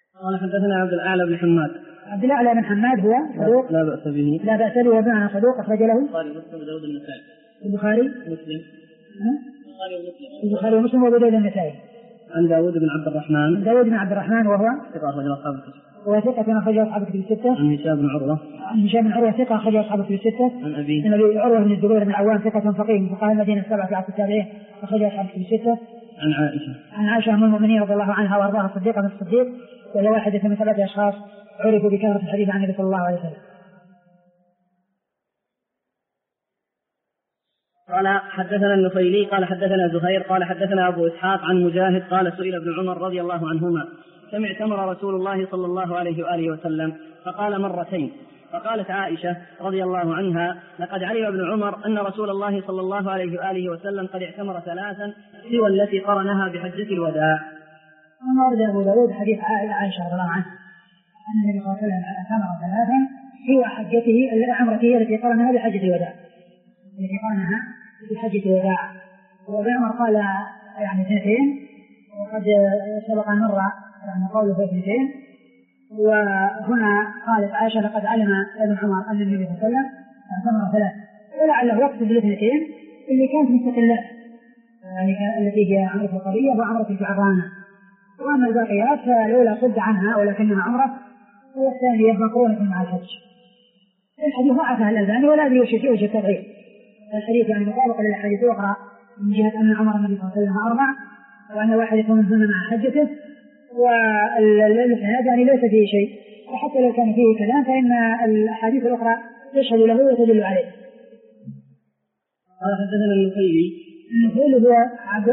قال حدثنا عبد الأعلى بن حماد. عبد الأعلى بن حماد هو صدوق لا بأس به. لا بأس به وبمعنى صدوق أخرج له البخاري ومسلم وداود النسائي. البخاري ومسلم وأبو داود النسائي. عن داود بن عبد الرحمن وهو ثقة أخرج أصحاب الكتب. وثقة أخرج أصحاب الكتب الستة. عن هشام بن عروة ثقة أخرج أصحاب الكتب الستة. عن أبي عروة بن الزبير بن العوام ثقة فقيه من فقهاء المدينة السبعة في عصر التابعين أخرج أصحاب الكتب الستة. عن عائشة أم المؤمنين رضي الله عنها وأرضاها الصديقة بنت الصديق وهي واحدة من 7 أشخاص عرفوا بكثرة الحديث عن النبي صلى الله عليه وسلم. قال حدثنا النفيلي قال حدثنا زهير قال حدثنا أبو إسحاق عن مجاهد قال سئل ابن عمر رضي الله عنهما كم اعتمر رسول الله صلى الله عليه وآله وسلم؟ فقال 2 مرات. فقالت عائشة رضي الله عنها لقد علم ابن عمر أن رسول الله صلى الله عليه وآله وسلم قد اعتمر 3 سوى التي قرنها بحجة الوداع. ورد أبو داود حديث عائشة رضي الله عنها أن النبي صلى الله عليه وسلم اعتمر 3 سوى حجته عمرته التي قرنها بحجة الوداع. وابن عمر قال يعني 2 وقد سبق مرة يعني قوله في 2. وهنا قالت عائشة لقد علم ابن عمر أن النبي صلى الله عليه وسلم اعتمر 3 ولعله يقصد ب2 اللي كانت مستقلات يعني التي هي عمرة القضية وعمرة الجعرانة. وأما الباقيات فالأولى صد عنها ولكنها عمرة والثانية مقرونة مع الحج. الحديث ضعفه الألباني ولا يوجد تضعيف الحديث يعني مطابق للحديث الأخرى من جهة أن عمر النبي صلى الله عليه وسلم 4 وأن واحدة منهن مع حجته والإسناد يعني ليس فيه شيء وحتى لو كان فيه كلام فإن الأحاديث الأخرى تشهد له وتدل عليه. قال حدثنا النفيلي هو عبد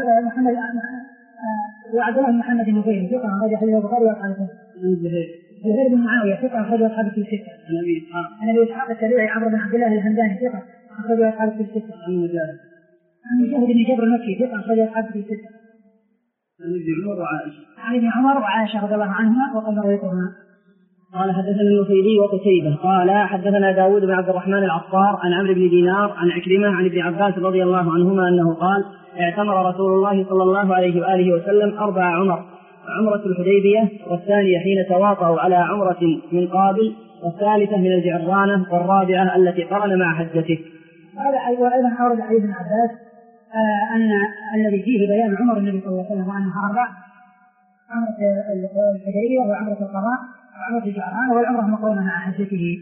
الله بن محمد النفيلي ثقة أخرج حديث البخاري وأصحاب السنن. زهير بن معاوية ثقة أخرج أصحاب السنن. عن أبي إسحاق التابعي عمرو بن عبد الله الهمداني ثقة أخرج أصحاب السنن. عن مجاهد بن جبر المكي ثقة أخرج أصحاب السنن. عن ابن عمر وعائشة رضي الله عنهما وقد رويتهما. قال حدثنا النفيلي وقتيبة قال حدثنا داود بن عبد الرحمن العطار عن عمرو بن دينار عن عكرمة عن ابن عباس رضي الله عنهما أنه قال اعتمر رسول الله صلى الله عليه وآله وسلم 4 عمر: عمرة الحديبية، والثانية حين تواطؤوا على عمرة من قابل، والثالثة من الجعرانة، والرابعة التي قرن مع حجته. هذا أيضا أورد علي بن عباس أن الذي فيه بيان عمر النبي صلى الله عليه وسلم وأنها 4: عمرة الحديبية وعمرة القضاء وعمرة الجعرانة والعمرة مقرونة مع حجته.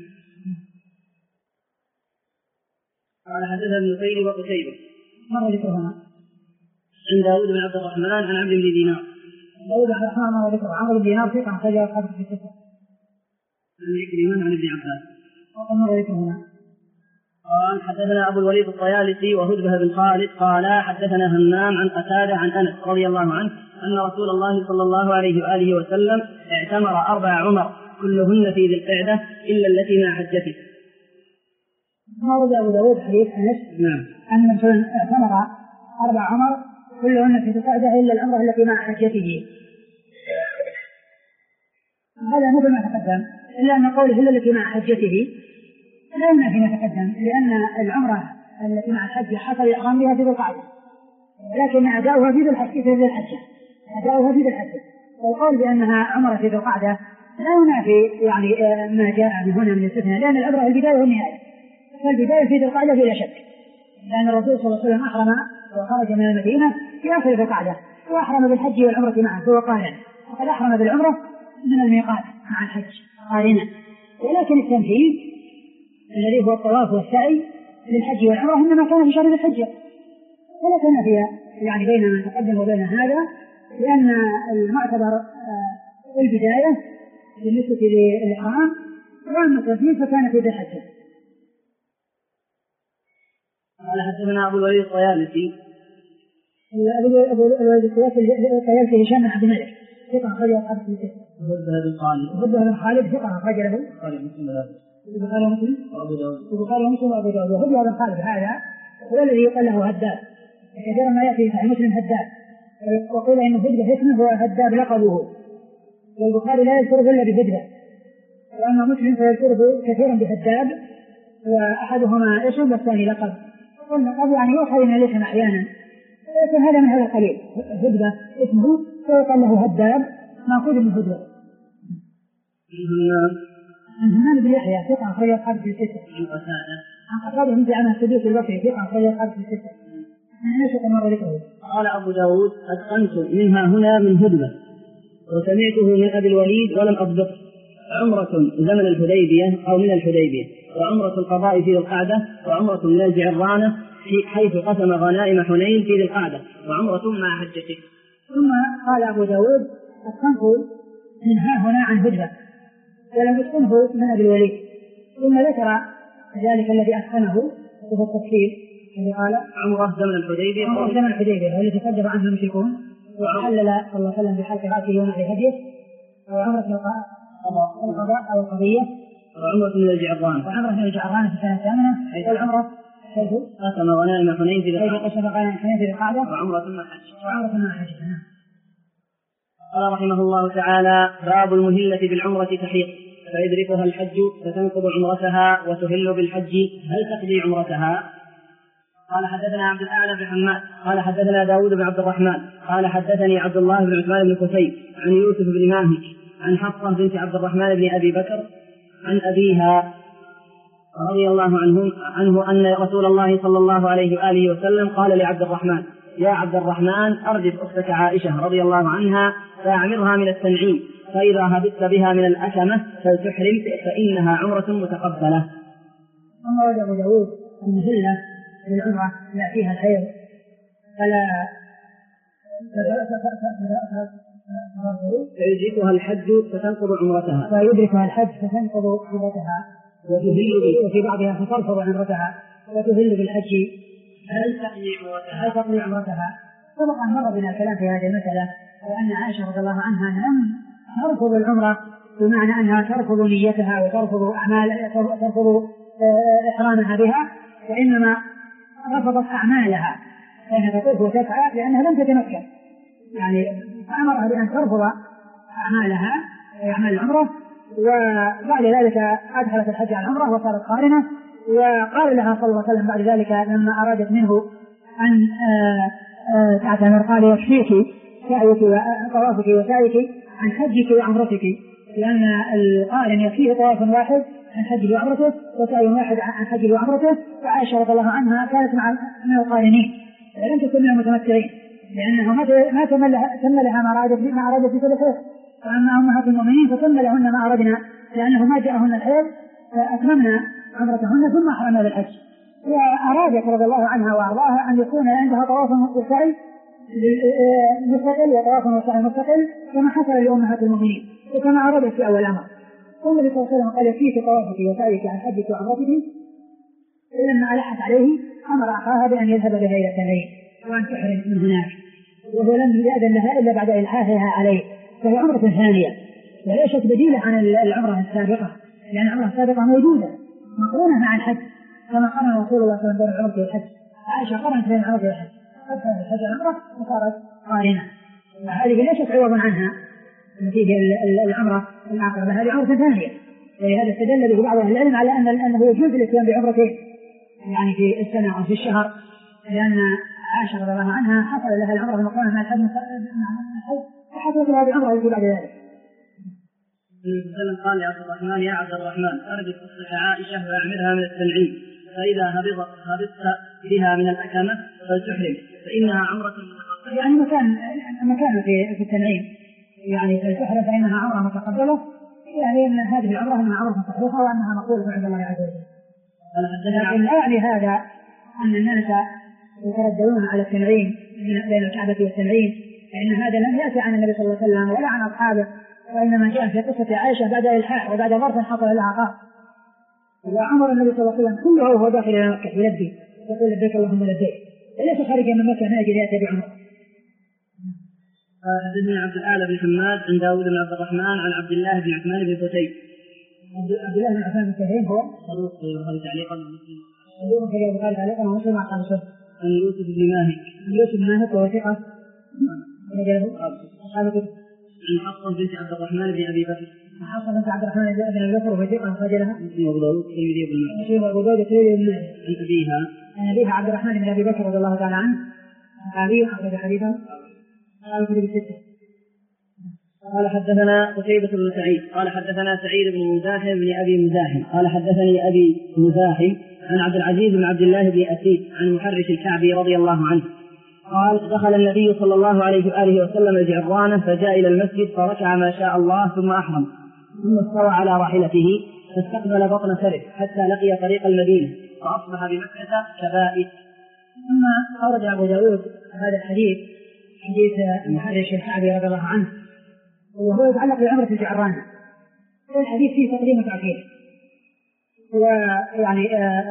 قال حدثنا النفيلي وقتيبة مر ذكرهما. عن داود بن عبد الرحمن عن عمرو بن دينار. داود بن عبد الرحمن مر ذكره. عمرو بن دينار ثقة أخرج أصحاب في 6. عن عكرمة عن ابن عباس وقد مر ذكرهما. قال حدثنا أبو الوليد الطيالسي وهدبة بن خالد قال حدثنا همام عن قتادة عن أنس رضي الله عنه أن رسول الله صلى الله عليه وآله وسلم اعتمر 4 عمر كلهن في ذي القعدة إلا التي مع حجته. ورد أبو داود حديث أنس أن مثلا اعتمر 4 عمر كلهن في ذي القعدة إلا العمرة التي مع حجته. هذا مثل ما تقدم، إلا أن قوله إلا التي مع حجته لا يمنع فيما تقدم، لأن العمرة التي مع الحج حصل الإحرام بها في ذي القعدة، لكن أداؤها في ذي الحجة. والقول بأنها عمرة في ذي القعدة لا ينافي يعني ما جاء من هنا من الاستثناء، لأن العبرة البداية والنهاية، فالبداية في ذي القعدة بلا شك، لأن الرسول صلى الله عليه وسلم أحرم وخرج من المدينة في آخر ذي القعدة وأحرم بالحج والعمرة معا فهو قارن، وقد أحرم بالعمرة من الميقات مع الحج قارنا. ولكن التنفيذ الذي هو الطواف والسعي للحج والعمرة إنما كان في شهر الحجة، ولا تنافي يعني بين ما تقدم وبين هذا، لأن المعتبر البداية بالنسبة للإحرام وأما التنفيذ فكان في ذي الحجة. قال حدثنا أبو الوليد الطيالسي الطيالسي هشام بن عبد الملك ثقة أخرج أصحاب في 6. وهدبة بن خالد ثقة أخرج له البخاري ومسلم وأبو داود. وهدبة بن خالد هذا هو الذي يقال له هداب، كثيرا ما يأتي في مسلم هداب، وقيل إن هدبة اسمه هو هداب لقبه، والبخاري لا يذكره إلا بهدبة، وأما مسلم فيذكره كثيرا بهداب، وأحدهما اسم والثاني لقب، واللقب يعني يؤخذ من الاسم أحيانا، لكن هذا من هذا القليل. هدبة اسمه فيقال له هداب مأخوذ من هدبة. عن همام بن يحيى ثقة أخرج أصحاب في الستة. عن قتادة مثل عن الصديق البصري ثقة أخرج أصحاب في الستة. قال أبو داود أتقنت منها هنا من هدبة وسمعته من أبي الوليد ولم أضبط. عمرة زمن الحديبية أو من الحديبية، وعمرة القضاء في ذي القعدة، وعمرة من الجعرانة في حيث قسم غنائم حنين في ذي القعدة، وعمرة مع حجته. ثم قال أبو داود أتقنت منها هنا عن هدبة ولم أتقنه من أبي الوليد. ثم ذكر ذلك الذي أتقنه وهو التفسير الذي قال عمرة زمن الحديبية، عمرة زمن الحديبية والتي تكذب عنها المشركون وحلل صلى الله عليه وسلم بحلق رأسه ونحر هديه، وعمرة القضاء أو القضية، وعمرة من الجعرانة، وعمرة من الجعرانة في السنة الثامنة، والعمرة حيث قسم غنائم حنين في ذي القعدة، وعمرة مع حج. قال رحمه الله تعالى: باب المهلة بالعمرة تحيط، فيدركها الحج فتنقض عمرتها وتهل بالحج، هل تقضي عمرتها؟ قال حدثنا عبد الأعلى بن حماد قال حدثنا داود بن عبد الرحمن قال حدثني عبد الله بن عثمان بن كثيب عن يوسف بن ماهك عن حفصة بنت عبد الرحمن بن أبي بكر عن أبيها رضي الله عنه أن رسول الله صلى الله عليه وآله وسلم قال لعبد الرحمن: يا عبد الرحمن أرجف أختك عائشة رضي الله عنها فأعمرها من التنعيم، فإذا هبطت بها من الأكمة فلتحرم فإنها عمرة متقبلة. ثم ورد أبو داود المهلة للعمرة يأتيها الحيض فيدركها الحج فتنقض عمرتها، وفي بعضها فترفض عمرتها وتهل بالحج، هل تقضي عمرتها؟ طبعا مر بنا الكلام في هذه المسألة، وأن عائشة رضي الله عنها لم ترفض العمرة بمعنى أنها ترفض نيتها وترفض ترفض إحرامها بها، وإنما رفضت أعمالها، فإنها تطوف وتسعى لأنها لم تتمكن، يعني أمرها بأن ترفض أعمالها أعمال العمرة، وبعد ذلك أدخلت الحج على العمرة وصارت قارنة. وقال لها صلى الله عليه وسلم بعد ذلك لما أرادت منه أن تعتمر قال: يكفيك سعيك وطوافك وسعيك عن حجك وعمرتك، لأن القارن يكفيه طواف واحد عن حجه وعمرته وسعي واحد عن حجه وعمرته. وعائشة رضي الله عنها كانت من القارنين لم تكن من المتمتعين، لأنه ما تم لها ما أرادت في كل خير. وأما أمهات المؤمنين فتم لهن ما أردنا، لأنه ما جاءهن الحيض فأتممنا عمرتهن ثم أحرمنا بالحج. وأرادت رضي الله عنها وأرضاها أن يكون عندها طواف وسعي مستقل وطواف وسعي مستقل كما حصل لأمهات المؤمنين وكما أرادت في أول أمر. والنبي صلى الله عليه وسلم قال: فيك طوافك وسعيك عن حجك وعمرتك. لما ألحت عليه أمر أخاها بأن يذهب بها إلى التنعيم وأن تحرم من هناك، وهو لم يأذن لها إلا بعد إلحاحها عليه، فهي عمرة ثانية وليست بديلة عن العمرة السابقة، لأن العمرة السابقة موجودة مقرونة مع الحج كما قرن رسول الله صلى الله عليه وسلم بين العمرة والحج. عائشة قرنت بين العمرة والحج، أدخلت الحج العمرة وصارت قارنة، وهذه ليست عوض عنها نتيجة العمرة العقربة، هذه عمرة ثانية. هذا استدل به بعض أهل العلم على أنه يجوز الاتيان بعمرتين يعني في السنة أو في الشهر، لأن عائشة رضي الله عنها حصل لها العمرة المقرونة مع الحج وحصلت لها بعمرة في بعد ذلك. النبي قال لعبد الرحمن: يا عبد الرحمن أرجف أختك عائشة وأعمرها من التنعيم، فإذا هبطت بها من الأكمة فلتحرم فإنها عمرة متقبلة. يعني مكان في التنعيم، يعني فلتحرم فإنها عمرة متقبلة، يعني أن هذه العمرة أنها عمرة صحيحة وأنها مقبولة عند الله عز وجل. لكن لا يعني هذا أن الناس يترددون على التنعيم بين الكعبة والتنعيم، فإن هذا لم يأتي عن النبي صلى الله عليه وسلم ولا عن أصحابه، وإنما جاء في قصة عائشة بعد إلحاح وبعد ظرف حصل لها قاف. وعمر النبي صلى الله عليه وسلم كله وهو داخل إلى مكة يلبي يقول: لبيك اللهم لبيك، وليس خارجا من مكة ما يجري يأتي بعمر. حدثني عبد الأعلى بن حماد عن داود بن عبد الرحمن عن عبد الله بن عثمان بن كثيب. عبد الله بن عثمان بن كثيب هو صدوق في البخاري تعليقا ومسلم. صدوق في البخاري تعليقا ومسلم عن خمسة. عن يوسف بن ماهك. يوسف بن ماهك وهو ثقة. عن حفصة بنت عبد الرحمن بن أبي بكر. حفصة بنت عبد الرحمن بن أبي بكر وهو ثقة أخرج لها مسلم وأبو داود والترمذي وابن ماجه. وأبو داود والترمذي وابن ماجه. عن أبيها عبد الرحمن بن أبي بكر رضي الله تعالى عنه، صحابي أخرج حديثه قال في الستة. قال حدثنا قتيبة بن سعيد قال حدثنا سعيد بن مزاحم بن أبي مزاحم قال حدثني أبي مزاحم عن عبد العزيز بن عبد الله بن أسيد عن محرش الكعبي رضي الله عنه قال دخل النبي صلى الله عليه وآله وسلم الجعرانة فجاء إلى المسجد فركع ما شاء الله ثم أحرم ثم استوى على راحلته فاستقبل بطن سرح حتى لقي طريق المدينة فأصبح بمكة كبائت. ثم أورد أبو داود هذا الحديث حديث محرش الكعبي رضي الله عنه وهو يتعلق بعمرة الجعرانة. الحديث فيه تقديم وتأخير ويعني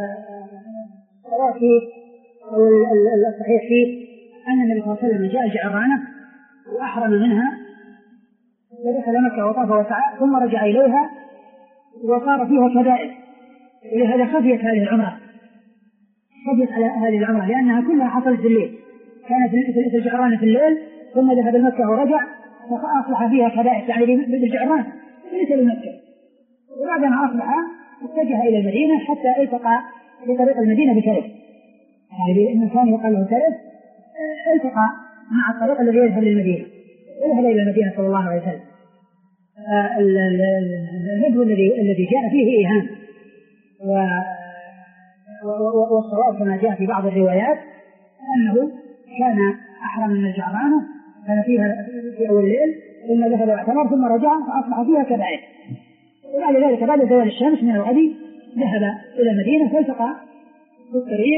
الصحيح فيه أن النبي صلى الله عليه وسلم جاء الجعرانة وأحرم منها ودخل مكة وطاف وسعى ثم رجع إليها وصار فيها كبائر، ولهذا خفيت هذه العمرة، خفيت على هذه العمرة لأنها كلها حصلت في الليل. كانت في الجعرانة في الليل ثم ذهب مكة ورجع فأصبح فيها كبائر يعني بالجعرانة ليس لمكة. وبعد ما أصبح اتجه إلى المدينة حتى التقى بطريق المدينة بكرب، يعني المكان يقال له كرب، التقى مع الطريق الذي يذهب للمدينة وذهب إلى المدينة صلى الله عليه وسلم. الندو الذي جاء فيه إيهام، والصواب كما جاء في بعض الروايات أنه كان أحرم من الجعرانة كان فيها في أول الليل ثم ذهب واعتمر ثم رجع فأصبح فيها كبائر. وبعد ذلك بعد زوال الشمس من الغد ذهب إلى المدينة فالتقى بالطريق.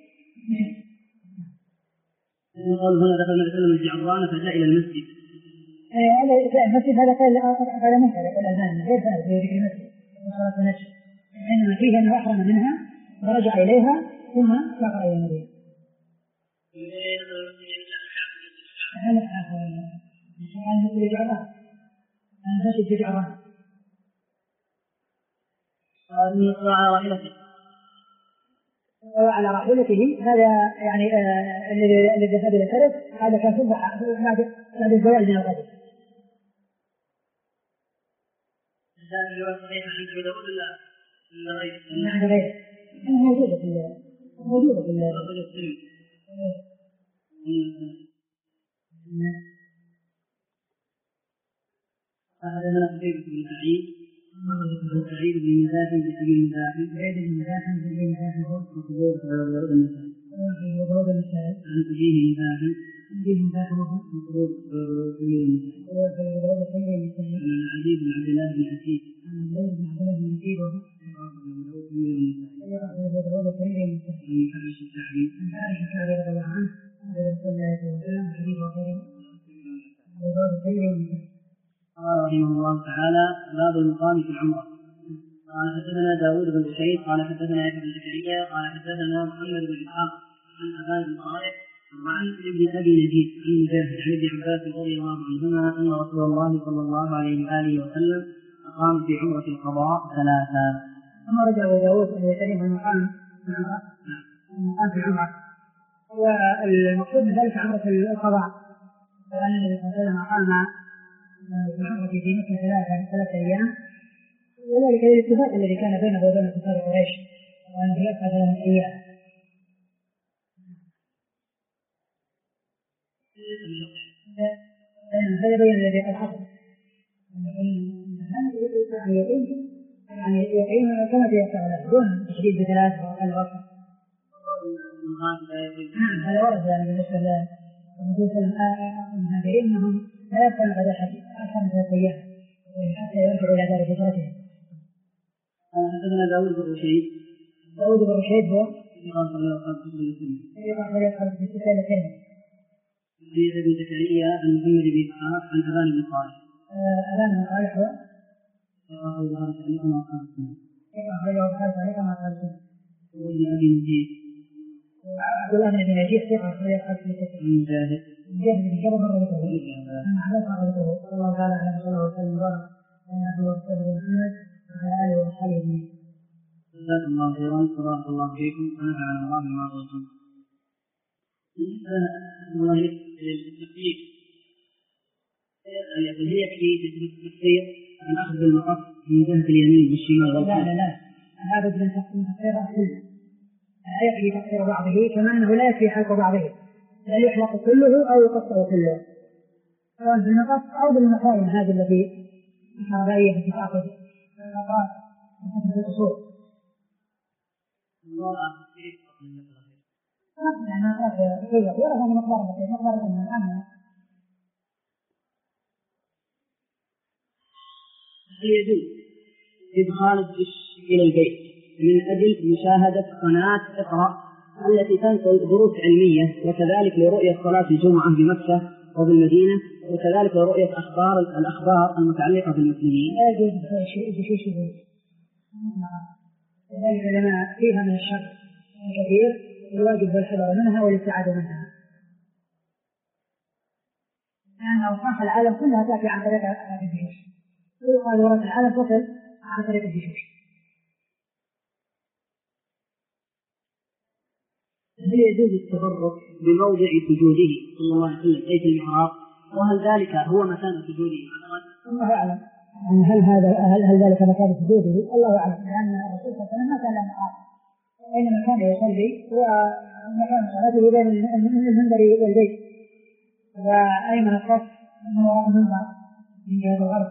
قال هنا دخل النبي صلى الله عليه وسلم الجعرانة فجاء إلى المسجد. المسجد هذا قال منكر الأذان غير هذا في ذكر المسجد وصلاة النشر، إنما فيه أنه أحرم منها ورجع إليها ثم سافر إلى المدينة. المسجد الجعرانة على راحلته هذا يعني الذي ذهب إلى كرب هذا كان بعد الزوال من الغد. هذا الرواية صحيحة عند أبي داود ولا غيره؟ نعم غيره، موجودة في حدثنا قتيبة بن سعيد سعيد بن مزاحم بن أبي مزاحم سعيد بن مزاحم بن أبي مزاحم مقبول في داود النسائي عن أبيه مزاحم مقبول في داود النسائي عن العزيز بن عبد الله بن أسيد عن محرش الكعبي رضي الله عنه قال رحمه الله تعالى باب المقام في العمرة. قال حدثنا داود بن بشير قال حدثنا يحيى بن زكريا قال حدثنا محمد بن إسحاق عن أبان بن صالح وعن ابن أبي نجيب عن مجاهد عن ابن عباس رضي الله عنهما أن رسول الله صلى الله عليه وآله وسلم أقام في عمرة القضاء ثلاثا. ثم رجع أبو داود أن يتريم المقام في العمرة، والمقصود من ذلك عمرة القضاء، فأن النبي صلى الله عليه وسلم أقام العمرة في مكة ثلاثة أيام، وذلك الاتفاق الذي كان بينه وبين كفار قريش وأن يبقى 3 أيام. هذا بين الذي قد حصل يعني يقيم كما تيسر دون تشديد ب3 الوقت. هذا ورد يعني بالنسبة للرسول صلى الله عليه وسلم إنهم لا يبقون غدا أكثر من 3 أيام حتى يرجعوا إلى دار هجرتهم. حدثنا داود بن رشيد هو قال صلى الله عليه وسلم حديث ابن زكريا عن محمد بن إسحاق عن أبان بن صالح. أبان بن صالح هو يقرأ البخاري تعليقا وأصحاب السنة. وابن أبي نجيب عبد الله بن نجيب ثقة أخرج أصحاب السنة. مجاهد بن جبر رضي الله تعالى عنه صلى الله عليه وسلم وبارك على عبد الله بن محمد وعلى آله وصحبه أجمعين. جزاكم الله خيرا وبارك الله فيكم ونفعنا الله بما قلتم. بالنسبة للتقييد هي في التفسير عن أخذ المقص من جهة اليمين والشمال والخلف. لا هذا من تفسير أصله لا يكفي تقصير بعضه كما أنه لا يكفي حلق بعضه، بل يحلق كله أو يقصر كله. سواء بالنقص أو بالمكارم هذه التي الشرعية التي تأخذ الأقراص في الأصول. هل يجوز إدخال الدش إلى البيت من أجل مشاهدة قناة اقرأ التي تنقل دروس علمية، وكذلك لرؤية صلاة الجمعة بمكة وبالمدينة، وكذلك لرؤية الأخبار المتعلقة بالمسلمين؟ لا يجوز شيء ذلك لما فيها من الشر الكثير الواجب والحذر منها والابتعاد منها، لأن أوصاف العالم كلها تأتي عن طريق الجيوش، ويقال ورد العالم تصل عن طريق الجيوش. هل يجوز التبرك بموضع سجوده صلى الله عليه وسلم بيت المحراب، وهل ذلك هو مكان سجوده؟ الله أعلم. هل ذلك مكان سجوده؟ الله أعلم، لأن الرسول صلى الله عليه وسلم ما كان له محراب، أينما كان يصلي ومكان صلاته بين المنبر والبيت، وأيمن الصف من وراء المنبر من جهة الغرب،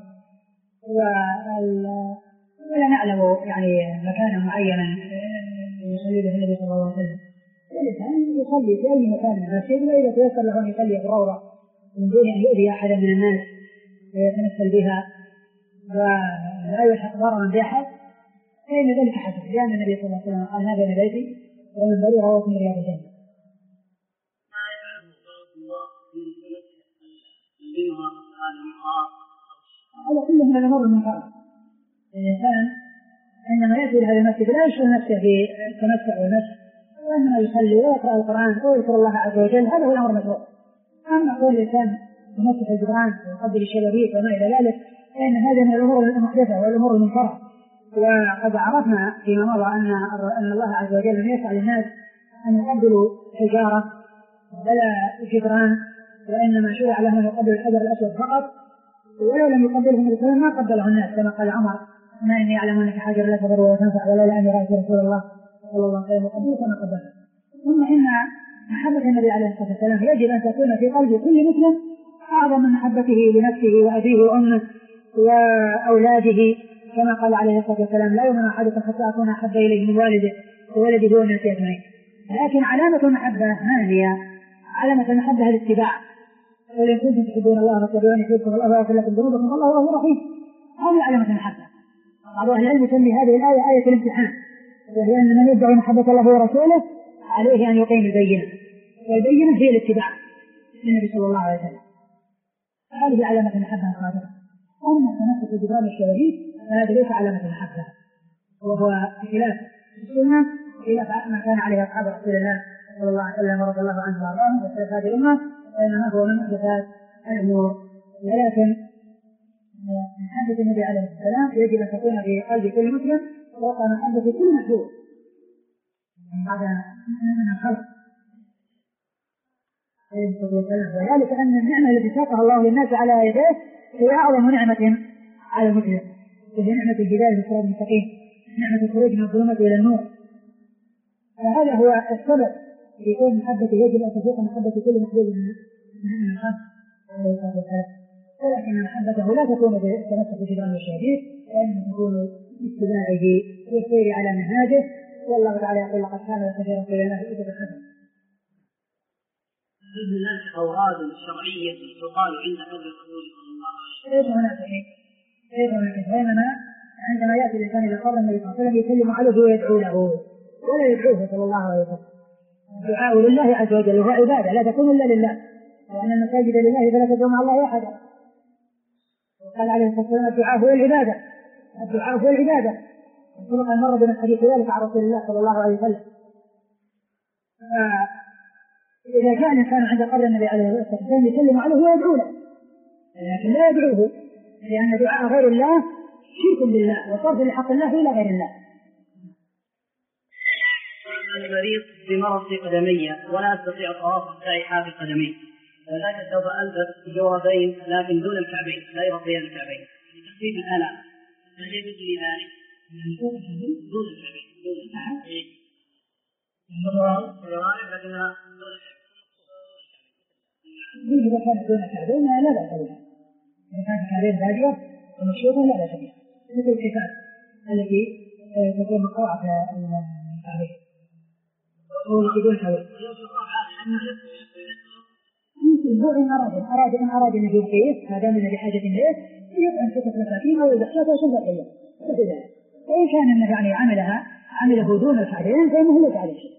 ولا نعلم يعني مكانا معينا يصلي به النبي صلى الله عليه وسلم. الإنسان يصلي في أي مكان من المسجد، وإذا تيسر له أن يصلي في الروضة من دون أن يؤذي أحدا من الناس ويتمثل بها ولا يلحق ضررا بأحد، فإن ذلك حسن، لأن النبي صلى الله عليه وسلم قال ما بين بيتي ومنبري رواه من رياض الجنة. هذا كله من الأمور المنكرة. الإنسان عندما يأتي إلى هذا المسجد لا يشغل نفسه في التمتع والنفس، وإنما يصلي ويقرأ القرآن ويذكر الله عز وجل، هذا هو الأمر المشروع. أما قول الإنسان يمسح الجدران ويقبل الشبابيك وما إلى ذلك فإن هذا من الأمور المحدثة والأمور المنكرة. وقد عرفنا فيما مضى أن الله عز وجل لم يسع للناس أن يقبلوا حجارة ولا جدران، وإنما شرع لهم أن يقبلوا الحجر الأسود فقط، ولو لم يقبلهم الإسلام ما قبله الناس، كما قال عمر ما إني أعلم أنك حجر لا تضر وتنفع ولولا أني رأيت رسول الله صلى الله عليه وسلم قبله كما قبله. ثم إن محبة النبي عليه الصلاة والسلام يجب أن تكون في قلب كل مسلم أعظم من محبته لنفسه وأبيه وأمه وأولاده، كما قال عليه الصلاة والسلام لا يؤمن أحدكم حتى أكون أحب إليه من والده وولده والناس أجمعين. لكن علامة المحبة ما هي؟ علامة المحبة الاتباع، قل إن كنتم تحبون الله فاتبعوني يحببكم الله ويغفر لكم ذنوبكم والله غفور رحيم. هذه علامة المحبة. بعض أهل العلم يسمي هذه الآية آية الامتحان، وهي أن من يدعي محبة الله ورسوله عليه أن يقيم البينة، والبينة هي الاتباع للنبي صلى الله عليه وسلم. هذه علامة المحبة الخاطئة. أما التمسك بجدران الشواهد فهذا ليس علامة المحبة، وهو خلاف السنة خلاف ما كان عليه أصحاب رسول الله صلى الله عليه وسلم ورضي الله عنه وارضاهم وسلف هذه الأمة، وإنما هو من محدثات الأمور. ولكن محبة النبي عليه السلام يجب أن تكون في قلب كل مسلم فوق محبة كل مخلوق بعد من الخلق. وذلك أن النعمة التي ساقها الله للناس على يديه هي أعظم نعمة على المسلم، وهي نعمة الهداية للصراط المستقيم، نعمة الخروج من الظلمة إلى النور. فهذا هو السبب في كون محبته يجب أن تفوق محبة كل محبوب من الخلق. ولكن محبته لا تكون بالتمسك بجدران الشهيد، وإنما تكون باتباعه والسير على منهاجه. والله تعالى يقول لقد كان لكم في رسول الله أسوة حسنة. هل هناك أوراد شرعية تقال عند قبر الرسول صلى الله عليه وسلم؟ ليس هناك شيء، بينما عندما يأتي الإنسان إلى قبر النبي صلى الله عليه وسلم يسلم عليه ويدعو له ولا يدعوه صلى الله عليه وسلم. الدعاء لله عز وجل وهو عبادة لا تكون إلا لله، وأن المساجد لله فلا تدعو مع الله أحدا. وقال عليه الصلاة والسلام الدعاء هو العبادة، الدعاء هو العبادة. وسبق أن مر بنا الحديث ذلك عن رسول الله صلى الله عليه وسلم. إذا جاء الإنسان عند قبر النبي عليه الصلاة والسلام يسلم عليه ويدعو له، لكن لا يدعوه، لأن دعاء غير الله شرك بالله وصرف لحق الله إلى غير الله. المريض بمرض قدمية ولا أستطيع الطواف حتى يحافظ قدميه، فذلك سوف ألبس جوربين لكن دون الكعبين لا يغطيان الكعبين لتخفيف الآلام، هل يجوز لي ذلك؟ دون الكعبين دون الكعبين لكنها دون الكعبين. إذا كانت دون كعبين لا بأس بها، إذا كانت كعبين بادية ومشروطة لا بأس بها، مثل الكفاف التي تكون مقطوعة الكعبين. يقول حول إن أراد أن يقيس ما دام بحاجة إليه يطعم 6 مساكين أو يزكي ويصوم أيام، وإن كان أنه يعني عمله دون الكعبين فإنه ليس عليه شيء.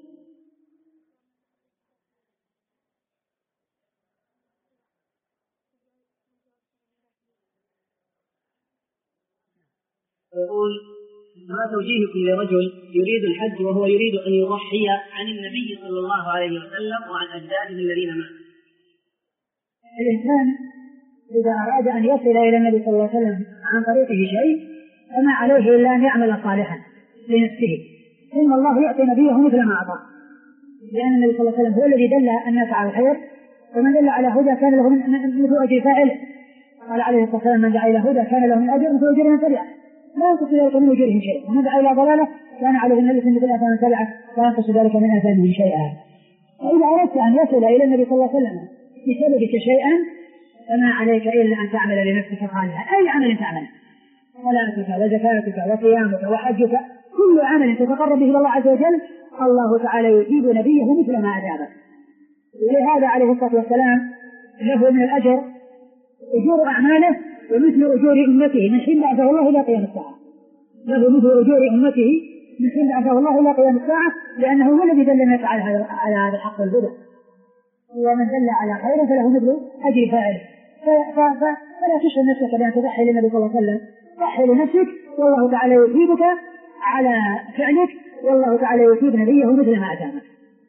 يقول: ما توجيهكم لرجل يريد الحج وهو يريد أن يضحي عن النبي صلى الله عليه وسلم وعن أجداده الذين ماتوا؟ الإنسان إذا أراد أن يصل إلى النبي صلى الله عليه وسلم عن طريقه شيء فما عليه إلا أن يعمل صالحا لنفسه، إن الله يعطي نبيه مثل ما أعطاه، لأن النبي صلى الله عليه وسلم هو الذي دل الناس على الخير، ومن دل على هدى كان له مثل أجر فاعله. قال عليه الصلاة والسلام: من دعا إلى هدى كان له من أجر مثل أجر من تبعه، لا ينقص ذلك من أجرهم شيئا، ومن دعا إلى ضلالة كان عليه النبي مثل آثام من تبعه لا ينقص ذلك من آثامهم شيئا. فإذا أردت أن يصل إلى النبي صلى الله عليه وسلم بسببك شيئا فما عليك إلا أن تعمل لنفسك صالحا، أي عمل تعمله، صلاتك وزكاتك وصيامك وحجك، كل عمل تتقرب به إلى الله عز وجل الله تعالى يجيب نبيه مثل ما أجابك. ولهذا عليه الصلاة والسلام له من الأجر أجور أعماله ومثل أجور أمته من حين بعثه الله إلى قيام الساعة، له مثل أجور أمته من حين بعثه الله إلى قيام الساعة، لأنه هو الذي دل الناس على هذا الحق والهدى، ومن دل على خير فله مثل أجر فاعله. فلا تشغل نفسك بأن تضحي للنبي صلى الله عليه وسلم، ضحي لنفسك والله تعالى يثيبك على فعلك، والله تعالى يثيب نبيه مثل ما أتاك.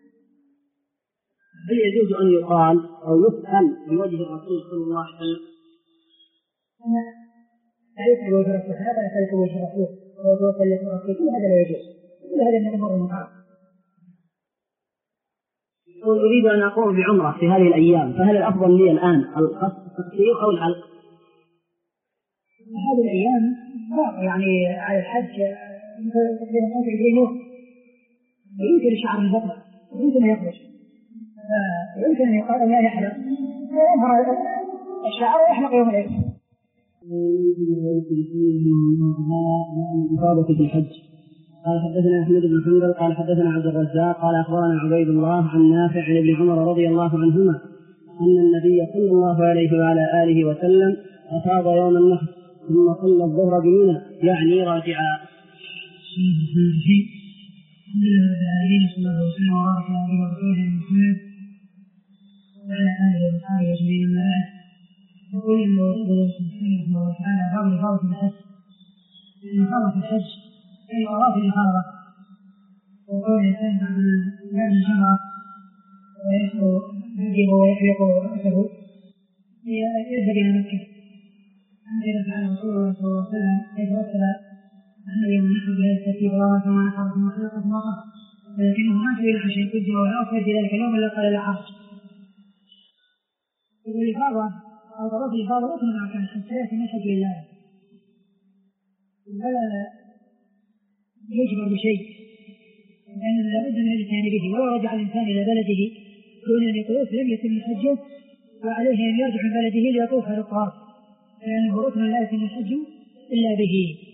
هل يجوز أن يقال أو يفهم بوجه الرسول صلى الله عليه وسلم؟ ليس بوجه الرسول، هذا ليس بوجه الرسول، وتوصل للرسول كل هذا لا يجوز، كل هذا من أمر المحرم. أريد أن أقوم بعمرة في هذه الأيام، فهل الأفضل لي الآن التقصير أو الحلق؟ هذه الأيام يعني على الحج يمكن الشعر من بطنه يمكن أن يخرج، يمكن أن يقال أن يحلق ويظهر الشعر ويحلق يوم العيد. إصابة في الحج. قال حدثنا أحمد بن حنبل قال حدثنا عبد الرزاق قال أخبرنا عبيد الله عن نافع عن ابن عمر رضي الله عنهما أن النبي صلى الله عليه وعلى آله وسلم أفاض يوم النحر ثم صلى الظهر بمنى يعني راجعا. يقول الله سبحانه وتعالى باب الفوز بالحج، الفوز بالحج أي طواف الإفاضة، وقول الإنسان بعد الجمرة ويجب ويحلق رأسه يذهب إلى مكة. أن فعل رسول الله صلى الله عليه وسلم حيث رتب أن يوم النحر بهذا الترتيب رواه كما حرص وحلقة مطر، ولكنه ما سئل عن شيء قدر ولا أخرج ذلك اليوم إلا قال لا حرج. والإفاضة أو طواف الإفاضة ركن من أركان الحج، ثلاث من الحج لله، ولا يجبر بشيء، لأنه لا بد من الإتيان به، ولو رجع الإنسان إلى بلده دون أن يطوف لم يتم حجه، وعليه أن يرجع من بلده ليطوف على الطواف، لأنه ركن لا يتم الحج إلا به.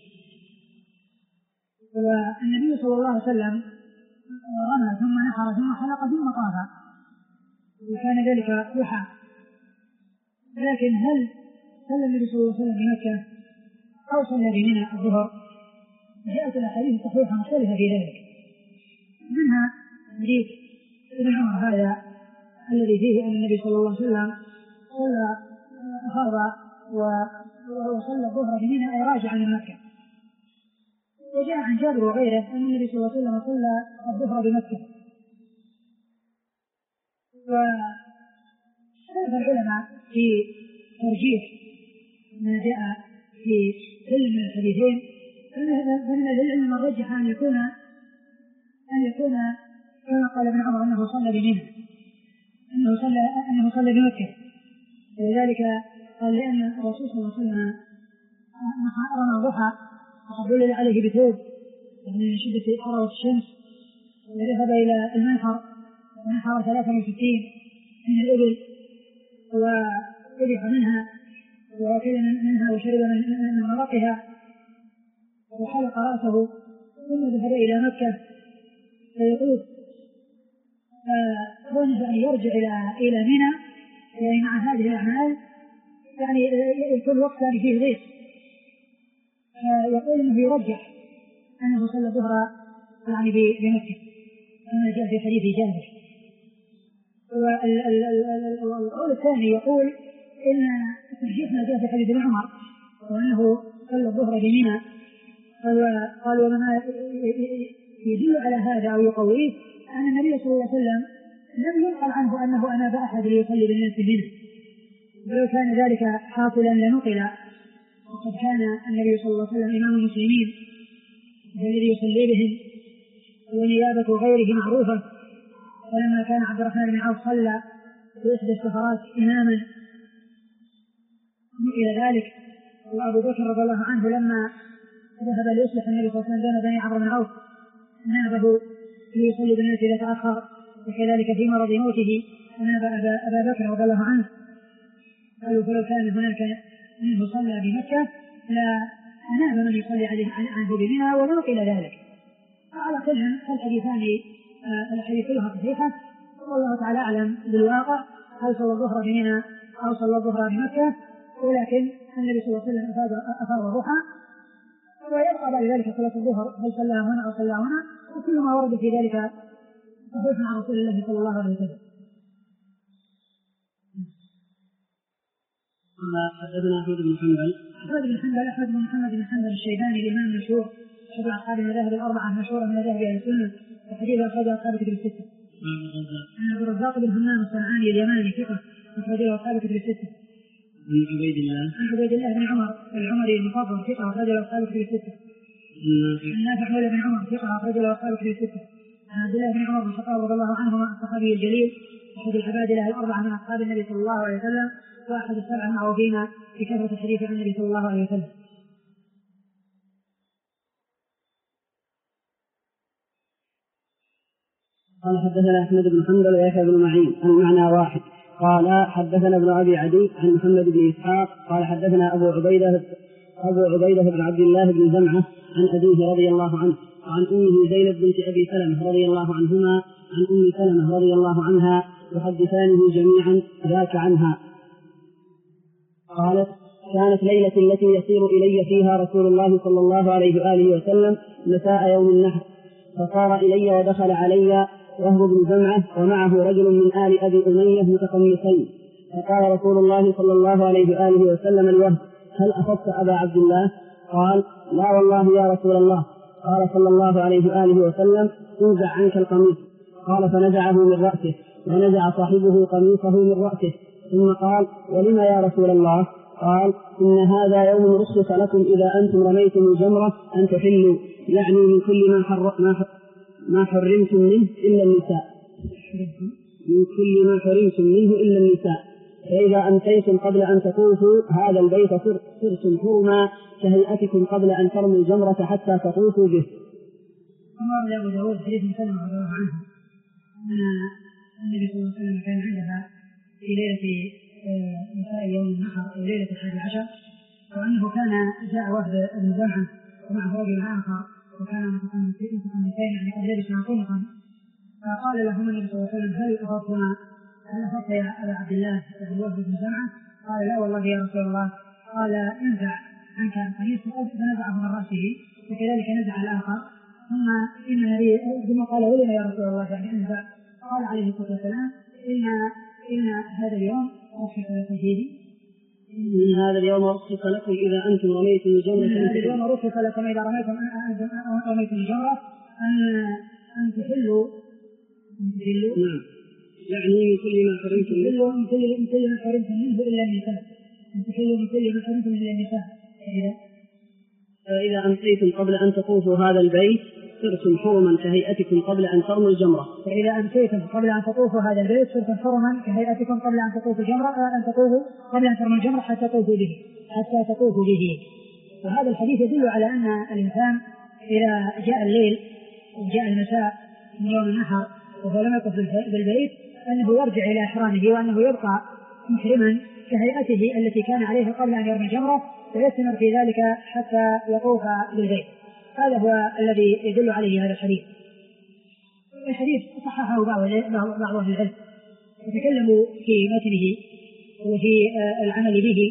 والنبي صلى الله عليه وسلم رمى ثم نحر ثم حلق ثم طاف، وكان ذلك ضحى. لكن هل صلى النبي صلى الله عليه وسلم بمكة أو صلى بمنى الظهر؟ جاءت الأحاديث الصحيحة مختلفة في ذلك، منها حديث ابن عمر هذا الذي فيه أن النبي صلى الله عليه وسلم صلى أفاض وصلى الظهر بمنى أي راجعا من مكة. وجاء عن جابر وغيره أن النبي صلى الله عليه وسلم صلى الظهر بمكة. واختلف العلماء في ترجيح ما جاء في كل من الحديثين، فمن العلم من رجح أن يكون كما قال ابن عمر أنه صلى بمنى، أنه صلى بمكة، ولذلك قال لأن الرسول صلى الله عليه وسلم رمى الضحى وظلل عليه بثوب يعني من شدة حرارة الشمس، وذهب إلى المنحر ونحر 63 من الإبل، وذبح منها وأكل منها وشرب من مرقها وحلق رأسه ثم ذهب إلى مكة فيقول كونه أن يرجع إلى منى يعني مع هذه الأعمال يعني يكون وقت فيه ضيق يقول أنه يرجح أنه صلى الظهر يعني بمكة كما جاء في حديث جابر. والقول الثاني يقول إن ترجيح ما جاء في حديث ابن عمر وأنه صلى الظهر بمنى قال وما يدل على هذا أو يقويه أن النبي صلى الله عليه وسلم لم ينقل عنه أنه أناب أحد ليصلي بالناس منه، ولو كان ذلك حاصلا لنقل، وقد كان النبي صلى الله عليه وسلم إمام المسلمين الذي يصلي بهم ونيابة غيره معروفة. ولما كان عبد الرحمن بن عوف صلى في إحدى السفرات إماما إلى ذلك، وأبو بكر رضي الله عنه لما ذهب ليصلح النبي صلى الله عليه وسلم بين بني عمرو بن عوف نابه ليصلي بالناس إذا تأخر، وكذلك في مرض موته ناب أبا بكر رضي الله عنه. قالوا فلو كان هناك منه صلى بمكة لا ناب من يصلي عنه بمنى ونقل ذلك. على كل الحديثان الحديث كلها صحيحة، والله تعالى أعلم بالواقع هل صلى الظهر بمنى أو صلى الظهر بمكة، ولكن النبي صلى الله عليه وسلم أفاض الضحى، ويبقى بعد ذلك صلاة الظهر هل صلى هنا أو صلى هنا، وكل ما ورد في ذلك صحيح عن رسول الله صلى الله عليه وسلم. حدثنا أحمد بن حنبل. أحمد بن محمد بن حنبل الشيباني الإمام المشهور أحد أصحاب المذاهب الأربعة المشهورة من مذاهب أهل السنة، وحديث أخرج أصحاب كتب الستة. عن عبد الرزاق بن همام الصنعاني اليماني ثقة أخرج أصحاب كتب الستة. عن عبيد الله بن عمر العمري المفضل ثقة أخرج أصحاب كتب الستة. عن نافع مولى بن عمر ثقة أخرج أصحاب كتب الستة. عن عبد الله بن عمر بن الخطاب رضي الله عنهما الصحابي الجليل أحد العبادلة الأربعة من أصحاب النبي صلى الله عليه وسلم، وأحد السبع المعروفين بكثرة الحديث عن النبي صلى الله عليه وسلم. قال حدثنا أحمد بن حنبل ويحيى بن معين المعنى واحد. قال حدثنا ابن أبي عدي عن محمد بن إسحاق قال حدثنا أبو عبيدة بن عبد الله بن زمعة عن أبيه رضي الله عنه وعن أمه زينب بنت أبي سلمة رضي الله عنهما عن أم سلمة رضي الله عنها يحدثانه جميعا ذاك عنها. قالت كانت ليلة التي يسير إلي فيها رسول الله صلى الله عليه وآله وسلم مساء يوم النحر، فصار إلي ودخل علي وهب بن زمعة ومعه رجل من آل أبي أمية متقمصين، فقال رسول الله صلى الله عليه وآله وسلم الوهب هل أصبت أبا عبد الله؟ قال لا والله يا رسول الله. قال صلى الله عليه وآله وسلم انزع عنك القميص. قال فنزعه من رأسه، ونزع صاحبه قميصه من رأسه، ثم قال ولما يا رسول الله؟ قال إن هذا يوم رخص لكم إذا أنتم رميتم الجمرة أن تحلوا، يعني من كل ما حرمتم منه إلا النساء، من كل ما حرمتم منه إلا النساء، فإذا أمسيتم قبل أن تطوفوا هذا البيت صرتم حرما كهيئتكم قبل أن ترموا الجمرة حتى تطوفوا به. أمر أبو داود حديث سلمة رضي الله عنه أن النبي صلى الله عليه وسلم كان عندها في ليلة مساء يوم النحر أو ليلة 11، وأنه كان جاء وفد ابن زمعة ومعه رجل آخر وكان متقمصين يعني قد لبسوا خلقا، فقال لهم النبي صلى الله عليه وسلم هل أخذت يا أبا عبد الله الوفد ابن زمعة؟ قال لا والله يا رسول الله. قال انزع عنك القميص، فنزعه من رأسه وكذلك نزع الآخر، ثم قال ولما يا رسول الله يعني انزع؟ قال عليه الصلاة والسلام إن هذا اليوم رخص لكم فيه، إن هذا اليوم رخص لكم إذا أنتم رميتم الجمرة، هذا اليوم رخص لكم إذا رميتم الجمرة أن تحلوا. نعم، يعني من كل ما حرمتم منه، من كل ما حرمتم منه إلا النساء، أن تحلوا من كل ما حرمتم إلا النساء. فإذا أمسيتم قبل أن تطوفوا هذا البيت صرتم حرما كهيئتكم قبل أن ترموا الجمرة. فإذا أمسيتم قبل أن تطوفوا هذا البيت صرتم حرما كهيئتكم قبل أن تطوفوا الجمرة، قبل أن ترموا الجمرة حتى تطوفوا به. وهذا الحديث يدل على أن الإنسان إذا جاء الليل وجاء المساء من يوم النحر وهو لم يطف بالبيت أنه يرجع إلى إحرامه، وأنه يبقى محرما كهيئته التي كان عليها قبل أن يرمي جمرة، ويستمر في ذلك حتى يطوف بالبيت. هذا هو الذي يدل عليه هذا الحديث. الحديث صححه بعض أهل العلم يتكلموا في متنه وفي العمل به،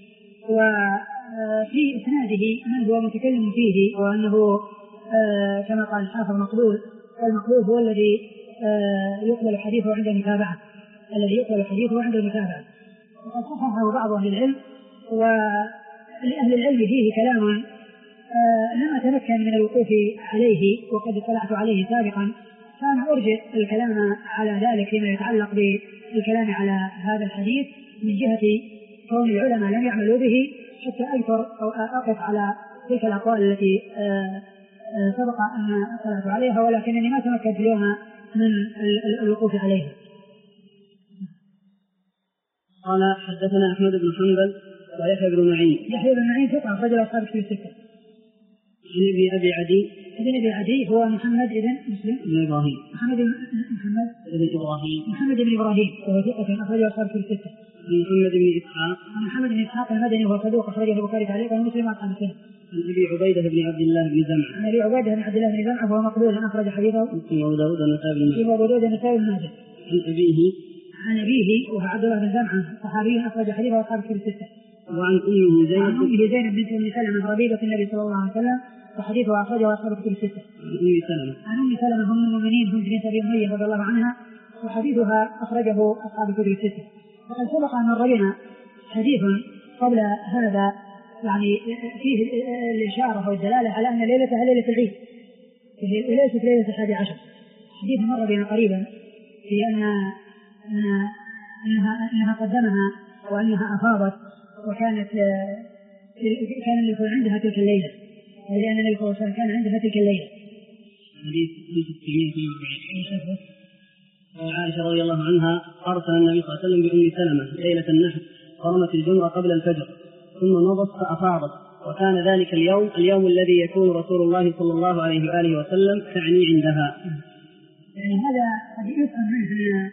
وفي إسناده من هو متكلم فيه، وأنه كما قال الحافظ مقبول، والمقبول هو الذي يقبل حديثه عند المتابعة، الذي يقبل حديثه عند المتابعة. وقد صححه بعض أهل العلم، ولأهل العلم فيه كلام لم أتمكن من الوقوف عليه وقد اطلعت عليه سابقا، فأنا أرجئ الكلام على ذلك فيما يتعلق بالكلام على هذا الحديث من جهة كون العلماء لم يعملوا به، حتى أذكر أو أقف على تلك الأقوال التي سبق أن اطلعت عليها، ولكنني ما تمكنت اليوم من الوقوف عليها. قال حدثنا أحمد بن حنبل ويحيى بن معين. يحيى بن معين ثقة أخرج له أصحاب الكتب الستة. عن أبي عدي. ابن أبي عدي هو محمد بن مسلم بن إبراهيم. محمد بن إبراهيم وهو ثقة أخرج له أصحاب الكتب الستة. عن محمد بن إسحاق المدني وهو صدوق أخرجه البخاري تعليقا ومسلم وأصحاب السنة. عن أبي عبيدة بن عبد الله بن زمعة. عن أبي عبيدة بن عبد الله بن زمعة وهو مقبول أخرج حديثه في أبو داود والنسائي بن ماجه. عن أبيه وهو عبد الله بن زمعة صحابي أخرج حديثه أصحاب الكتب الستة. وعن أمه زينب بنت أم سلمة ربيبة النبي صلى الله عليه وسلم وحديثه أخرجه أصحاب الكتب الستة. عن أم سلمة أم المؤمنين بنت أبي أمية رضي الله عنها وحديثها أخرجه أصحاب الكتب الستة. وقد سبق أن رأينا حديث قبل هذا يعني فيه الإشارة والدلالة على أن ليلتها ليلة العيد، ليست ليلة 11. حديث مر بنا قريبا في أنها قدمها وأنها أفاضت، وكانت كان يكون عندها تلك الليلة، لأن النبي صلى الله عليه وسلم كان عندها تلك الليلة. عائشة رضي الله عنها أرسل النبي صلى الله عليه وسلم بأم سلمة ليلة النحر فرمت الجمرة قبل الفجر ثم مضت فأفاضت، وكان ذلك اليوم الذي يكون رسول الله صلى الله عليه وآله وسلم تعني عندها. يعني هذا قد يفهم منه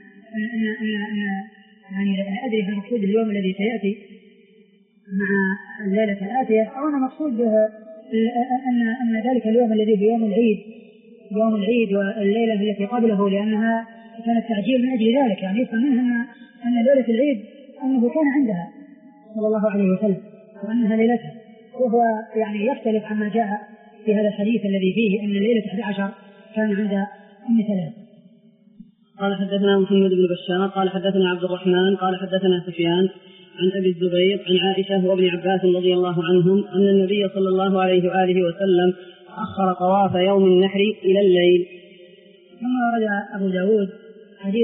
يعني لا أدري هل المقصود اليوم الذي سيأتي مع الليلة الآتية، أو أن مقصود أن ذلك اليوم الذي هو يوم العيد والليلة التي قبله، لأنها كانت تعجيل من أجل ذلك. يعني يفهم منها أن ليلة العيد أنه كان عندها صلى الله عليه وسلم وأنها ليلتها، وهو يعني يختلف عما جاء في هذا الحديث الذي فيه أن ليلة 11 كان عند أم سلمة. قال حدثنا محمد بن بشار قال حدثنا عبد الرحمن قال حدثنا سفيان عن أبي الزبير عن عائشة وابن عباس رضي الله عنهم أن النبي صلى الله عليه وآله وسلم أخر طواف يوم النحر إلى الليل. ثم ورد أبو داود حديث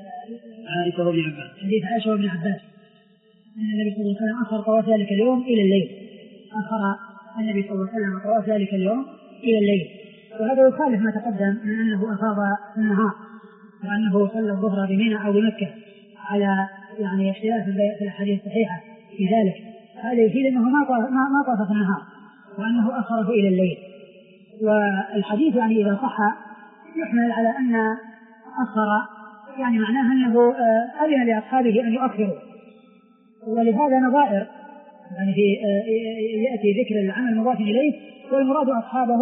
عائشة وابن عباس أن النبي صلى الله عليه وسلم أخر طواف ذلك اليوم إلى الليل. أخر النبي صلى الله عليه وسلم طواف ذلك اليوم إلى الليل، وهذا يخالف ما تقدم من أنه أفاض النهار وأنه صلى الظهر بمنى أو بمكة، على يعني اختلاف في الأحاديث الصحيحة في ذلك. هذا يفيد أنه ما طاف في النهار وأنه أخره إلى الليل. والحديث يعني إذا صح يحمل على أن أخر يعني معناه أنه أذن لأصحابه أن يؤخروا، ولهذا نظائر يعني يأتي ذكر العمل المضاف إليه والمراد أصحابه،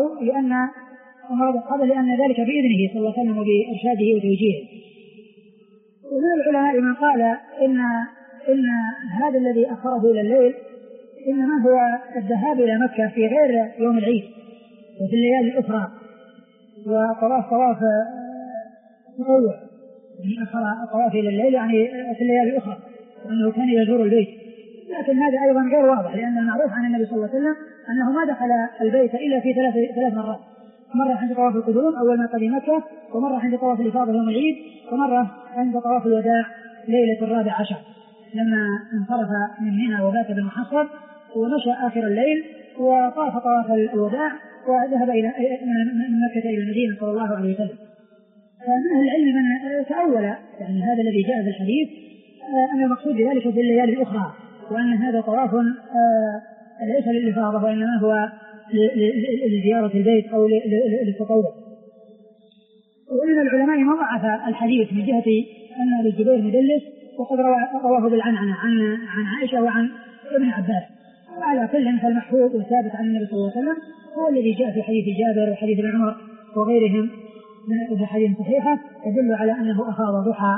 لأن ذلك بإذنه صلى الله عليه وسلم وبإرشاده وتوجيهه. ومن العلماء من قال إن هذا الذي أخره إلى الليل إنما هو الذهاب إلى مكة في غير يوم العيد وفي الليالي الأخرى، وطواف تطوع، يعني أخر الطواف إلى الليل يعني في الليالي الأخرى، وأنه كان يزور البيت. لكن هذا أيضا غير واضح، لأن المعروف عن النبي صلى الله عليه وسلم أنه ما دخل البيت إلا في ثلاث مرات، مرة عند طواف القدوم أول ما قدم مكة، ومرة عند طواف الإفاضة يوم العيد، ومرة عند طواف الوداع ليلة 14 لما انصرف من منى وبات بالمحصر ومشى آخر الليل وطاف طواف الوداع وذهب من مكة إلى المدينة صلى الله عليه وسلم. فمن العلم من تأول يعني هذا الذي جاء في الحديث أن المقصود بذلك في الليالي الأخرى، وأن هذا طواف ليس للإفاضة وإنما هو لزيارة البيت أو للتطوع. ومن العلماء من ضعف الحديث من جهة أن أبي الزبير مدلس، وقد رواه بالعنعنة عن عائشة وعن ابن عباس. وعلى كل فالمحفوظ والثابت عن النبي صلى الله عليه وسلم هو الذي جاء في حديث جابر وحديث ابن عمر وغيرهم من الحديث صحيحة يدل على أنه أفاض ضحى.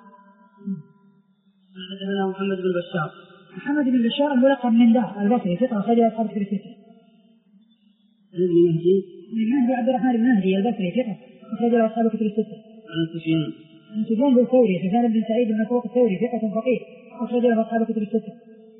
حدثنا محمد بن بشار. محمد بن بشار الملقب من دار البصري ثقة أخرج له أصحاب الكتب الستة. من عبد الرحمن بن مهدي البصري ثقة أخرج له أصحاب الكتب الستة. عن سفيان بن ثوري سفيان بن سعيد بن مسروق الثوري ثقة فقيه أخرج له أصحاب الكتب الستة.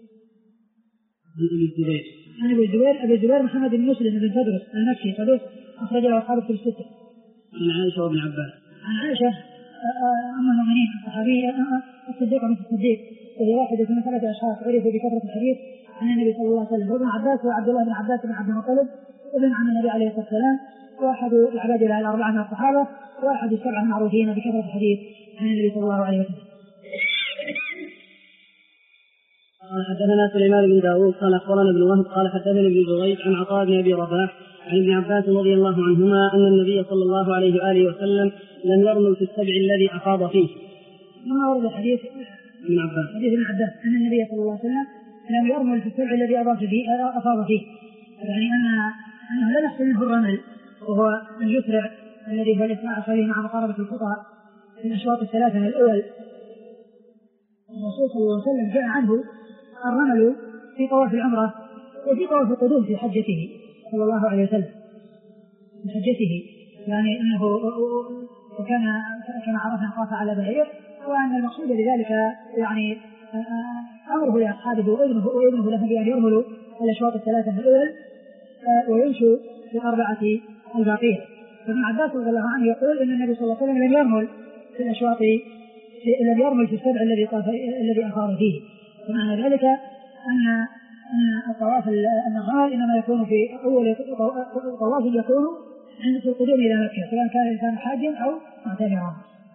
عن أبي الزبير محمد بن مسلم بن تدرس المكي صدوق أخرج له أصحاب الكتب الستة. عن عائشة وابن عباس. عن عائشة أم المؤمنين الصحابية الصديقة بنت الصديق وهي واحدة من 3 أشخاص عرفوا بكثرة الحديث عن النبي صلى الله عليه وسلم. وابن عباس وعبد الله بن عباس بن عبد المطلب ابن عم النبي عليه الصلاة والسلام وأحد العباد الأربعة من الصحابة وأحد السبعة المعروفين بكثرة الحديث عن النبي صلى الله عليه وسلم. حدثنا سليمان بن داوود قال أخبرنا ابن وهب قال حدثني ابن جريج عن عطاء بن أبي رباح عن ابن عباس رضي الله عنهما أن النبي صلى الله عليه وآله وسلم لم يرمل في السبع الذي أفاض فيه. ما ورد حديث ابن عباس أن النبي صلى الله عليه وسلم لم يرمل في السبع الذي أفاض فيه، يعني أنه لا يحصل منه الرمل وهو اليسرع الذي هو الإسراع الصحيح مع مقاربة الخطى في الأشواط الثلاثة الأول. الرسول صلى الله عليه وسلم جاء عنه الرمل في طواف العمرة وفي طواف القدوم في حجته صلى الله عليه وسلم في حجته، يعني أنه وكان كما عرفنا طاف على بعير، وأن المقصود بذلك يعني أمره لأصحابه وابنه له بأن يرملوا الأشواط الثلاثة الأول ويمشوا في 4 الباقية. فابن عباس رضي الله عنه يقول أن النبي صلى الله عليه وسلم لم يرمل في الأشواط لم يرمل في السبع الذي أفاض فيه. ومعنى ذلك أن الطواف النهار إنما يكون في أول طواف يكون عند القدوم إلى مكة سواء كان الإنسان حاجا أو معتمرا.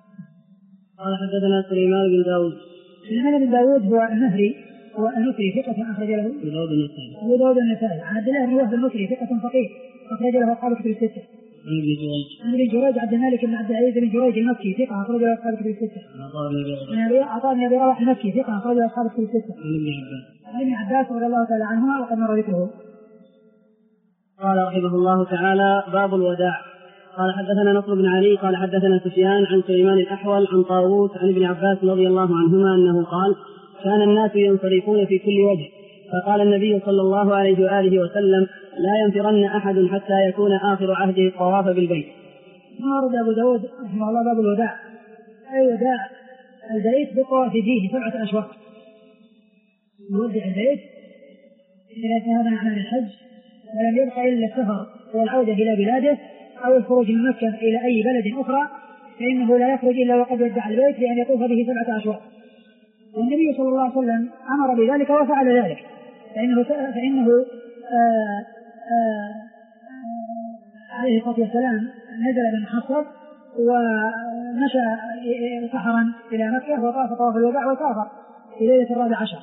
قال حدثنا سليمان بن داوود. سليمان بن داوود هو النهري والنصري ثقة أخرج له أبو داود النسائي. عن عبد الله بن وهب النصري ثقة فقيه أخرج له أصحاب الكتب الستة. عن ابن جريج عبد الملك بن عبد العزيز بن جريج المكي ثقة أخرج له أصحاب الكتب الستة. عطاء بن أبي رباح المكي ثقة أخرج له أصحاب الكتب الستة. عن ابن عباس رضي الله تعالى عنهما وقد مر ذكره. قال رحمه الله تعالى: باب الوداع. قال حدثنا نصر بن علي قال حدثنا سفيان عن سليمان الأحول عن طاووس عن ابن عباس رضي الله عنهما أنه قال: كان الناس ينصرفون في كل وجه، فقال النبي صلى الله عليه وآله وسلم: لا ينفرن أحد حتى يكون آخر عهده الطواف بالبيت. ورد أبو داود رحمه الله باب الوداع، أي وداع البيت بالطواف فيه 7 أشواط. يودع البيت إذا ذهب عن الحج ولم يبقى إلا السفر والعودة إلى بلاده أو الخروج من مكة إلى أي بلد أخرى، فإنه لا يخرج إلا وقد ودع البيت لأن يطوف به 7 أشواط. والنبي صلى الله عليه وسلم أمر بذلك وفعل ذلك، فإنه عليه الصلاة والسلام نزل بالمحصب ومشى سحرا إلى مكة وطاف طواف الوداع وسافر في ليلة 14.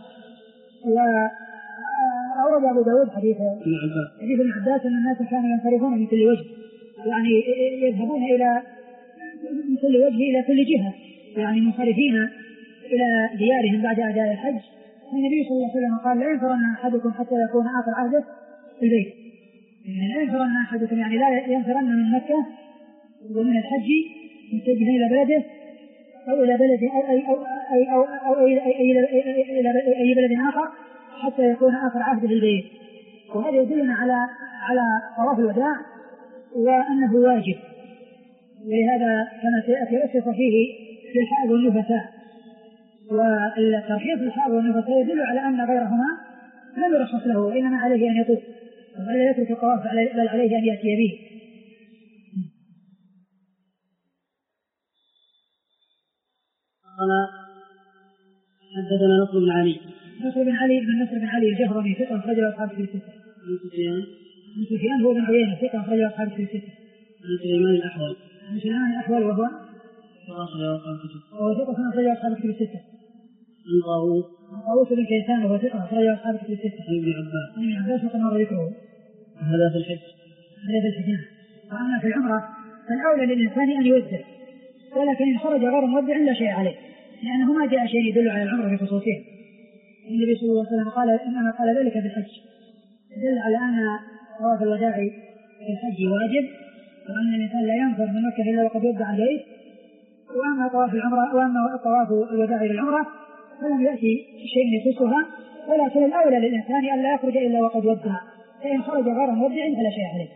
وأورد أبو داود حديث ابن عباس أن الناس كانوا ينصرفون من كل وجه، يعني يذهبون من كل وجه إلى كل جهة، يعني منصرفين إلى ديارهم بعد أداء الحج. النبي صلى الله عليه وسلم قال: لا ينفرن أحدكم حتى يكون آخر عهده في البيت. لا ينفرن أحدكم يعني لا ينفرن من مكة ومن الحج متجهين إلى بلده أو إلى بلد أو أي بلد آخر حتى يكون آخر عهده في البيت. وهذا يدلنا على طواف الوداع وأنه واجب، ولهذا كما سيأتي أسس فيه في الحائض والنفساء. والترخيص للحائض والنفساء يدل على أن غيرهما لم يرخص له وإنما عليه أن يطوف ولا يترك الطواف بل عليه أن يأتي به. قال حدثنا نصر بن علي بن نصر بن علي الجهرمي ثقة أخرج له أصحاب الكتب الستة. عن سفيان هو بن عيينة ثقة أخرج له أصحاب الكتب الستة. عن سليمان الأحول وهو ثقة أخرج له أصحاب الكتب الستة. عن طاووس بن كيسان وهو ثقة أخرج له أصحاب الكتب الستة. عن ابن عباس وقد مر ذكره. هذا في الحج. وأما في العمرة فالأولى للإنسان أن يودع، ولكن إن خرج غير مودع لا شيء عليه، لأنه ما جاء شيء يدل على العمرة بخصوصها. النبي صلى الله عليه وسلم قال إنما قال ذلك بالحج، يدل على أن طواف الوداع في الحج واجب، وأن الإنسان لا ينفر من مكة إلا وقد ودع البيت. وأما طواف العمرة وأما طواف الوداع للعمرة فلم يأتي شيء يخصها، ولكن الأولى للإنسان أن لا يخرج إلا وقد ودع، فإن خرج غير مودع فلا شيء عليه.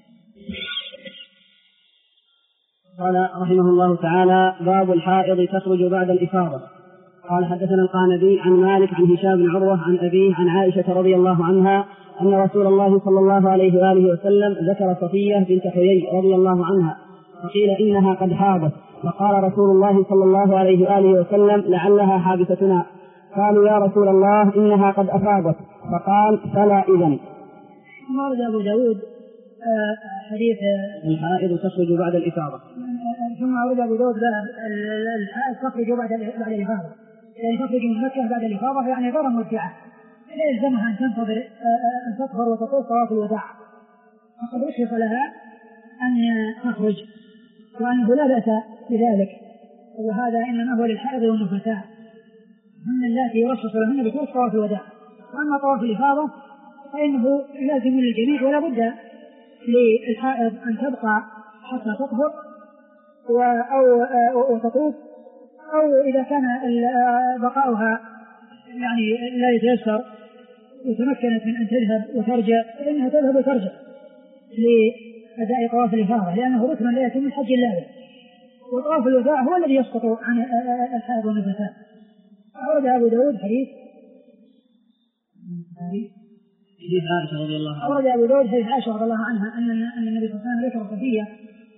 قال رحمه الله تعالى: باب الحائض تخرج بعد الإفاضة. قال: حدثنا القعنبي عن مالك عن هشام بن عروة عن أبيه عن عائشة رضي الله عنها أن رسول الله صلى الله عليه وآله وسلم ذكر صفية بنت حيي رضي الله عنها فقيل إنها قد حاضت، فقال رسول الله صلى الله عليه وآله وسلم: لعلها حابستنا. قالوا: يا رسول الله إنها قد أفاضت. فقال: فلا إذن. ورد أبو داود حديث الحائض تخرج بعد الإفاضة. ثم ورد أبو داود الحائض تخرج بعد الإفاضة، يعني تخرج من مكة بعد الإفاضة، يعني غير مرجعة، لا يلزمها أن تنتظر أن تطهر وتطوف طواف الوداع، فقد رخص لها أن تخرج، وأنه لا بأس بذلك، وهذا إنما هو للحائض والنفساء، من اللاتي يرخص لهن بطوف طواف الوداع. وأما طواف الإفاضة فإنه لازم للجميع، ولا بد للحائض أن تبقى حتى تطهر أو تطوف، أو إذا كان بقاؤها يعني لا يتيسر وتمكنت من أن تذهب وترجع فإنها تذهب وترجع لأداء طواف الإفاضة، لأنه ركن لا يتم الحج إلا به، وطواف الوداع هو الذي يسقط عن الحائض والنفساء. أورد أبو داود حديث عائشة رضي الله عنها. أورد أبو داود حديث عائشة رضي الله عنها أن النبي صلى الله عليه وسلم ذكر صفية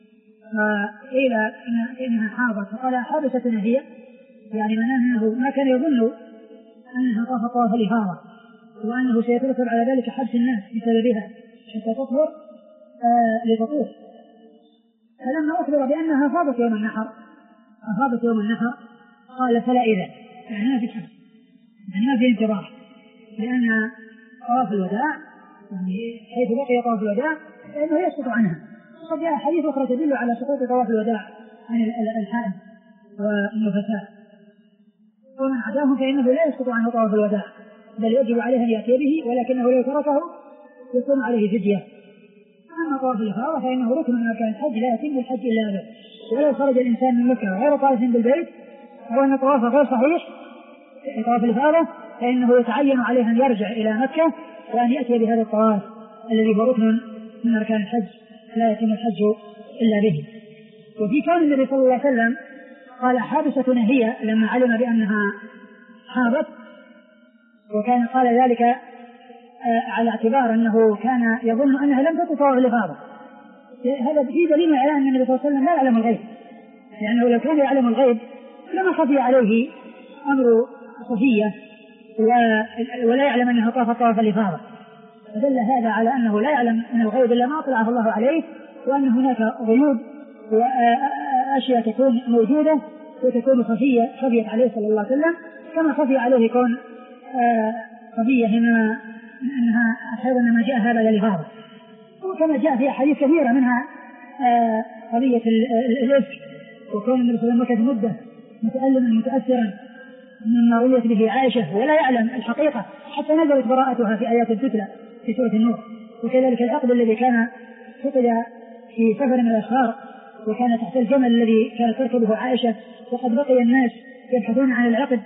فقيل إنها حاضت، فقال: حابستنا هي، يعني معناه أنه ما كان يظن أنها طافت طواف الإفاضة، وأنه سيترتب على ذلك حبس الناس بسببها حتى تطهر لتطوف. فلما أخبر بأنها أفاضت يوم النحر قال: فلا إذن، يعني ما في حبس، يعني ما في انتظار، لأن طواف الوداع يعني حيث بقي طواف الوداع فإنه يسقط عنها. وقد جاء حديث أخرى تدل على سقوط طواف الوداع عن الحائض والنفساء، ومن عداهم فإنه لا يسقط عنه طواف الوداع، بل يجب عليه أن يأتي به، ولكنه لو تركه يكون عليه فدية. أما طواف الإفاضة فإنه ركن من أركان الحج لا يتم الحج إلا به، ولو خرج الإنسان من مكة غير طائف بالبيت أو أن طوافه غير صحيح في طواف الإفاضة فإنه يتعين عليه أن يرجع إلى مكة وأن يأتي بهذا الطواف الذي هو ركن من أركان الحج لا يتم الحج إلا به. وفي كون النبي صلى الله عليه وسلم قال: حابستنا هي، لما علم بأنها حاضت، وكان قال ذلك على اعتبار أنه كان يظن أنها لم تطف طواف الإفاضة. هذا فيه دليل على أن النبي صلى الله عليه وسلم لا يعلم الغيب، لأنه لو كان يعلم الغيب لما خفي عليه أمر صفية ولا يعلم أنها طافت طواف الإفاضة. فدل هذا على أنه لا يعلم من الغيب إلا ما أطلعه الله عليه، وأن هناك غيوب وأشياء تكون موجودة وتكون خفية عليه صلى الله عليه وسلم، كما خفي عليه كون خفية أنها أحيانا ما جاء هذا للإفاضة، وكما جاء في أحاديث كثيرة منها قضية الإفك، وكون النبي صلى الله عليه وسلم مدة متألما متأثرا مما رويت به عائشة ولا يعلم الحقيقة حتى نزلت براءتها في آيات تتلى في سورة النور. وكذلك العقد الذي كان فقد في سفر من الأسفار وكان تحت الجمل الذي كانت تركبه عائشة، وقد بقي الناس يبحثون عن العقد،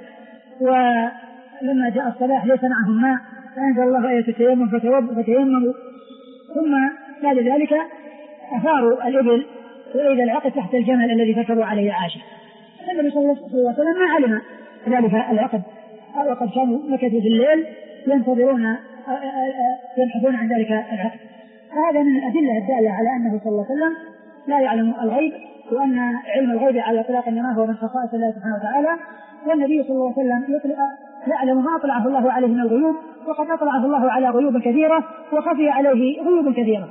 ولما جاء الصباح ليس معهم ماء فأنزل الله آية التيمم فتيمموا، ثم بعد ذلك أثاروا الإبل وإذا العقد تحت الجمل الذي تركبوا عليه عائشة. النبي صلى الله عليه وسلم ما علم ذلك العقد، وقد كانوا مكثوا في الليل ينتظرون يبحثون عن ذلك العقد. هذا من الأدلة الدالة على أنه صلى الله عليه وسلم لا يعلم الغيب، وأن علم الغيب على إطلاق إنما هو من خصائص الله سبحانه وتعالى، والنبي صلى الله عليه وسلم يعلم ما أطلعه الله عليه من الغيوب، وقد أطلعه الله على غيوب كثيرة وخفي عليه غيوب كثيرة.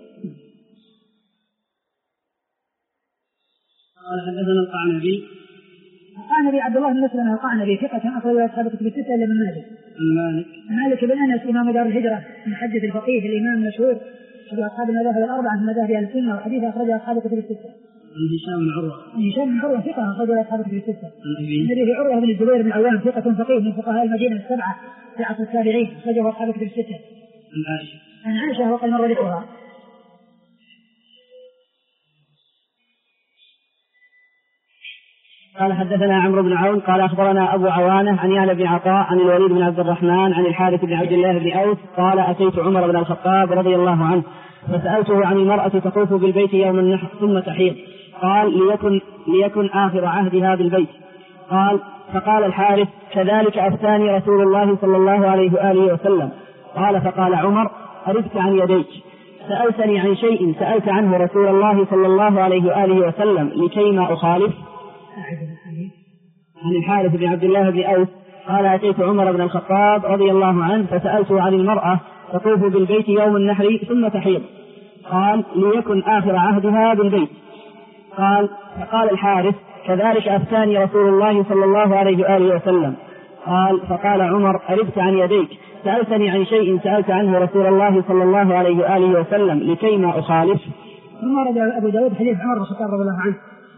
قال: حدثنا القعنبي عبد الله بن مسلم القعنبي ثقة أخرج أصحاب كتب الستة إلا من مالك بن أنس إمام دار الهجرة المحدث الفقيه الإمام المشهور أحد أصحاب المذاهب الأربعة من مذاهب أهل السنة، وحديث أخرج أصحاب كتب الستة. هشام بن عروة ثقة أخرج له أصحاب الكتب الستة. الذي عروة بن الزبير بن العوام ثقة فقيه من فقهاء المدينة السبعة في عصر التابعين أخرجه أصحاب الكتب الستة. عن عائشة وقد مر ذكرها. قال حدثنا عمرو بن عون قال أخبرنا أبو عوانة عن يعلى بن عطاء عن الوليد بن عبد الرحمن عن الحارث بن عبد الله بن أوس قال أتيت عمر بن الخطاب رضي الله عنه فسألته عن المرأة تطوف بالبيت يوم النحر ثم تحيض قال ليكن آخر عهدها بالبيت. قال فقال الحارث كذلك أفتاني رسول الله صلى الله عليه وآله وسلم. قال فقال عمر أردت عن يديك سألتني عن شيء سألت عنه رسول الله صلى الله عليه وآله وسلم لكيما أخالف. عن الحارث بن عبد الله بن أوس قال أتيت عمر بن الخطاب رضي الله عنه فسألته عن المرأة تطوف بالبيت يوم النحر ثم تحيض قال ليكن آخر عهدها بالبيت. قال فقال الحارث كذلك أفتاني رسول الله صلى الله عليه وآله وسلم. قال فقال عمر أردت عن يديك سألتني عن شيء سألت عنه رسول الله صلى الله عليه وآله وسلم لكيما أخالف. ثم رد أبو داود حديث عمر بن الخطاب رضي الله عنه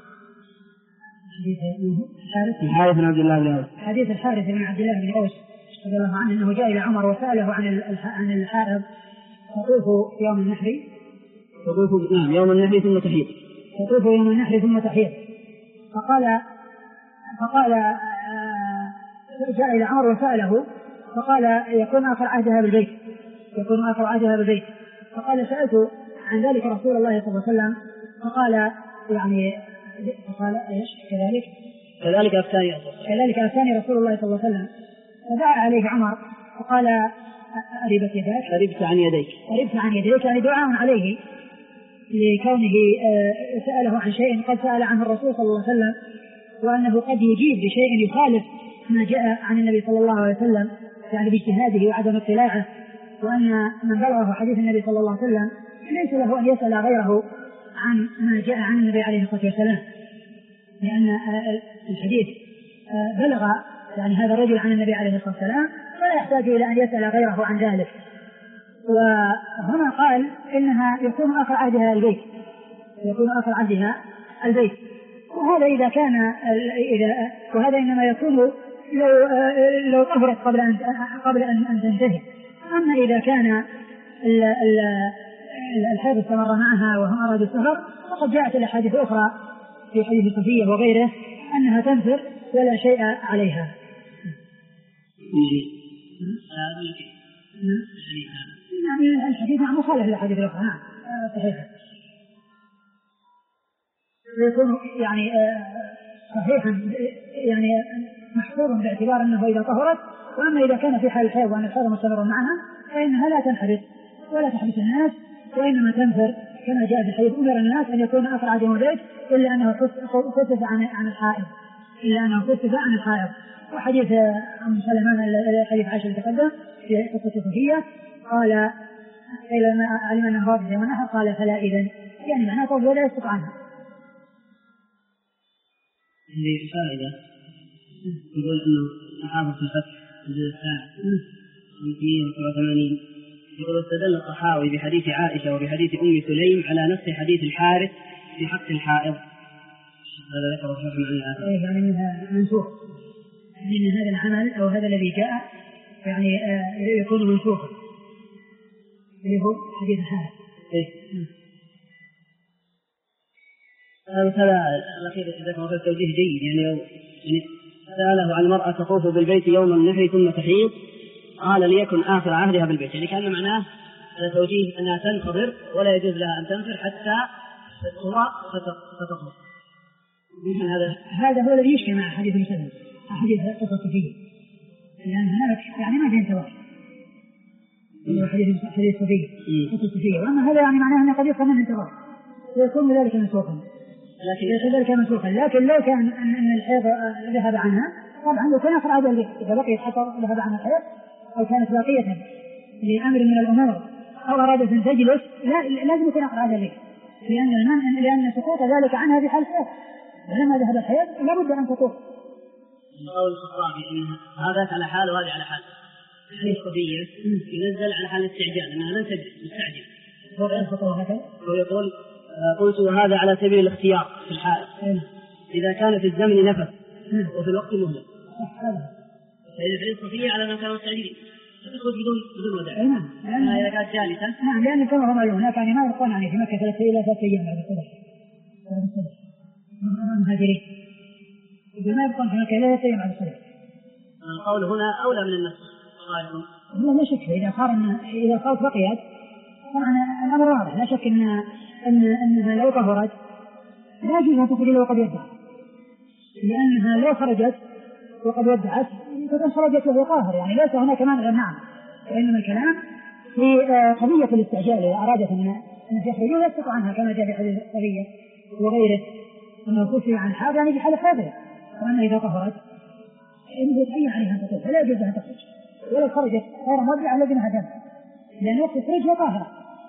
الحارث بن عبد الله بن أوس حديث الحارث بن عبد الله بن أوس رضي الله عنه أنه جاء إلى عمر وسأله عن الحائض تطوف يوم النحر يوم النحر ثم تحيض تطوف يوم النحر ثم تحيض فقال جاء إلى عمر وسأله فقال يكون آخر عهدها بالبيت فقال سألت عن ذلك رسول الله صلى الله عليه وسلم فقال ايش كذلك أفتاني رسول الله صلى الله عليه وسلم. فدعا عليه عمر وقال أربت عن يديك يعني دعاء عليه لكونه سأله عن شيء قد سأل عنه الرسول صلى الله عليه وسلم وأنه قد يجيب بشيء يخالف ما جاء عن النبي صلى الله عليه وسلم يعني باجتهاده وعدم اطلاعه وأن من بلغه حديث النبي صلى الله عليه وسلم ليس له أن يسأل غيره عن ما جاء عن النبي عليه الصلاة والسلام لأن الحديث بلغ يعني هذا الرجل عن النبي عليه الصلاة والسلام ولا يحتاج إلى أن يسأل غيره عن ذلك. وهنا قال إنها يكون آخر عهدها البيت وهذا إذا كان وهذا إنما يكون لو طهرت قبل أن تنتهي. أما إذا كان الحيض استمر معها وهم أرادوا السفر فقد جاءت الأحاديث الأخرى في حديث صفية وغيره أنها تنفر ولا شيء عليها. يعني الحديث مخالف للحديث الأخرى صحيح يكون يعني صحيحا يعني محصورا باعتبار أنه إذا طهرت. وأما إذا كان في حال الحيض وأن الحيض مستمر معها فإنها لا تنحرف ولا تحبس الناس وإنما تنفر كما جاء في الحديث أمر الناس أن يكون آخر عهدهم البيت إلا أنه خفف عن الحائض. وحديث أم سلمان حديث عائشة تقدم في قصة صفية قال إلى ما علم أنه رابط يوم النحر قال فلا إذن يعني معناه طول ولا يسقط عنها. هذه فائدة يقول أنه صحابة في الفتح الجزء الثاني 587 يقول استدل الطحاوي بحديث عائشة وبحديث أم سليم على نص حديث الحارث في حق الحائض. هذا ذكر الشيخ معنى يعني منها منسوخ من هذا العمل أو هذا الذي جاء يعني يكون منسوخا اللي هو حديث الحارث. هذا الأخير ذكر التوجيه جيد يعني سأله عن المرأة تطوف بالبيت يوم النحر ثم تحيض قال ليكن آخر عهدها بالبيت يعني كان معناه توجيه أنها تنتظر ولا يجوز لها أن تنفر حتى تطهر. هذا هو الذي يشكل مع حديث مسلم حديث قصة فيه لأن هناك يعني ما في انتظار حديث صفية وأما هذا يعني معناه أنه قد يفهم من انتظار ويكون ذلك منسوخا لكن لو كان أن الحيض ذهب عنها طبعا لو كان آخر عهدها إذا بقيت حتى ذهب عنها الحيض أو كانت باقية لأمر من الأمور أو أرادت أن تجلس لازم يكون آخر عهدها لأن سقوط ذلك عنها في حال الحيض ولما ذهب الحيض لابد أن تطوف. قول الخطابي إن هذا على حال وهذا على حال حديث قضية ينزل على حال الاستعجال أنها لن تستعجل وغير خطوة هكذا ويقول قلت وهذا على سبيل الاختيار في الحال إذا كان في الزمن نفس وفي الوقت مهلة، فإذا في الصفية على ما كانوا مستعجلين فتخرج بدون وداع. نعم إذا كانت جالسة. نعم لأن كما هم هناك يعني ما يبقون يعني في مكة 3 إلى 3 أيام بعد الصبح. مهاجرين. ما يبقون في مكة إلى 3 أيام بعد الصبح. القول هنا أولى من النص. لا شك إذا صارت بقيت طبعا الأمر واضح، لا شك أنها لو طهرت لا يجوز أن تخرج إلا وقد ودعت، لأنها لو خرجت وقد ودعت فقد خرجت وهي طاهر، يعني ليس هناك مانع. نعم وإنما الكلام في قضية الاستعجال، إذا أرادت أن تخرج يسقط عنها كما جاء في حديث الصبية وغيره أنه كفي عن حاجة يعني في حالة خاطئة، وأن إذا طهرت يجب أي عليها أن تطهر فلا يجوز أن تخرج، ولو خرجت غير مرجع لازمها دم لأن وقت الخروج هو طاهرة.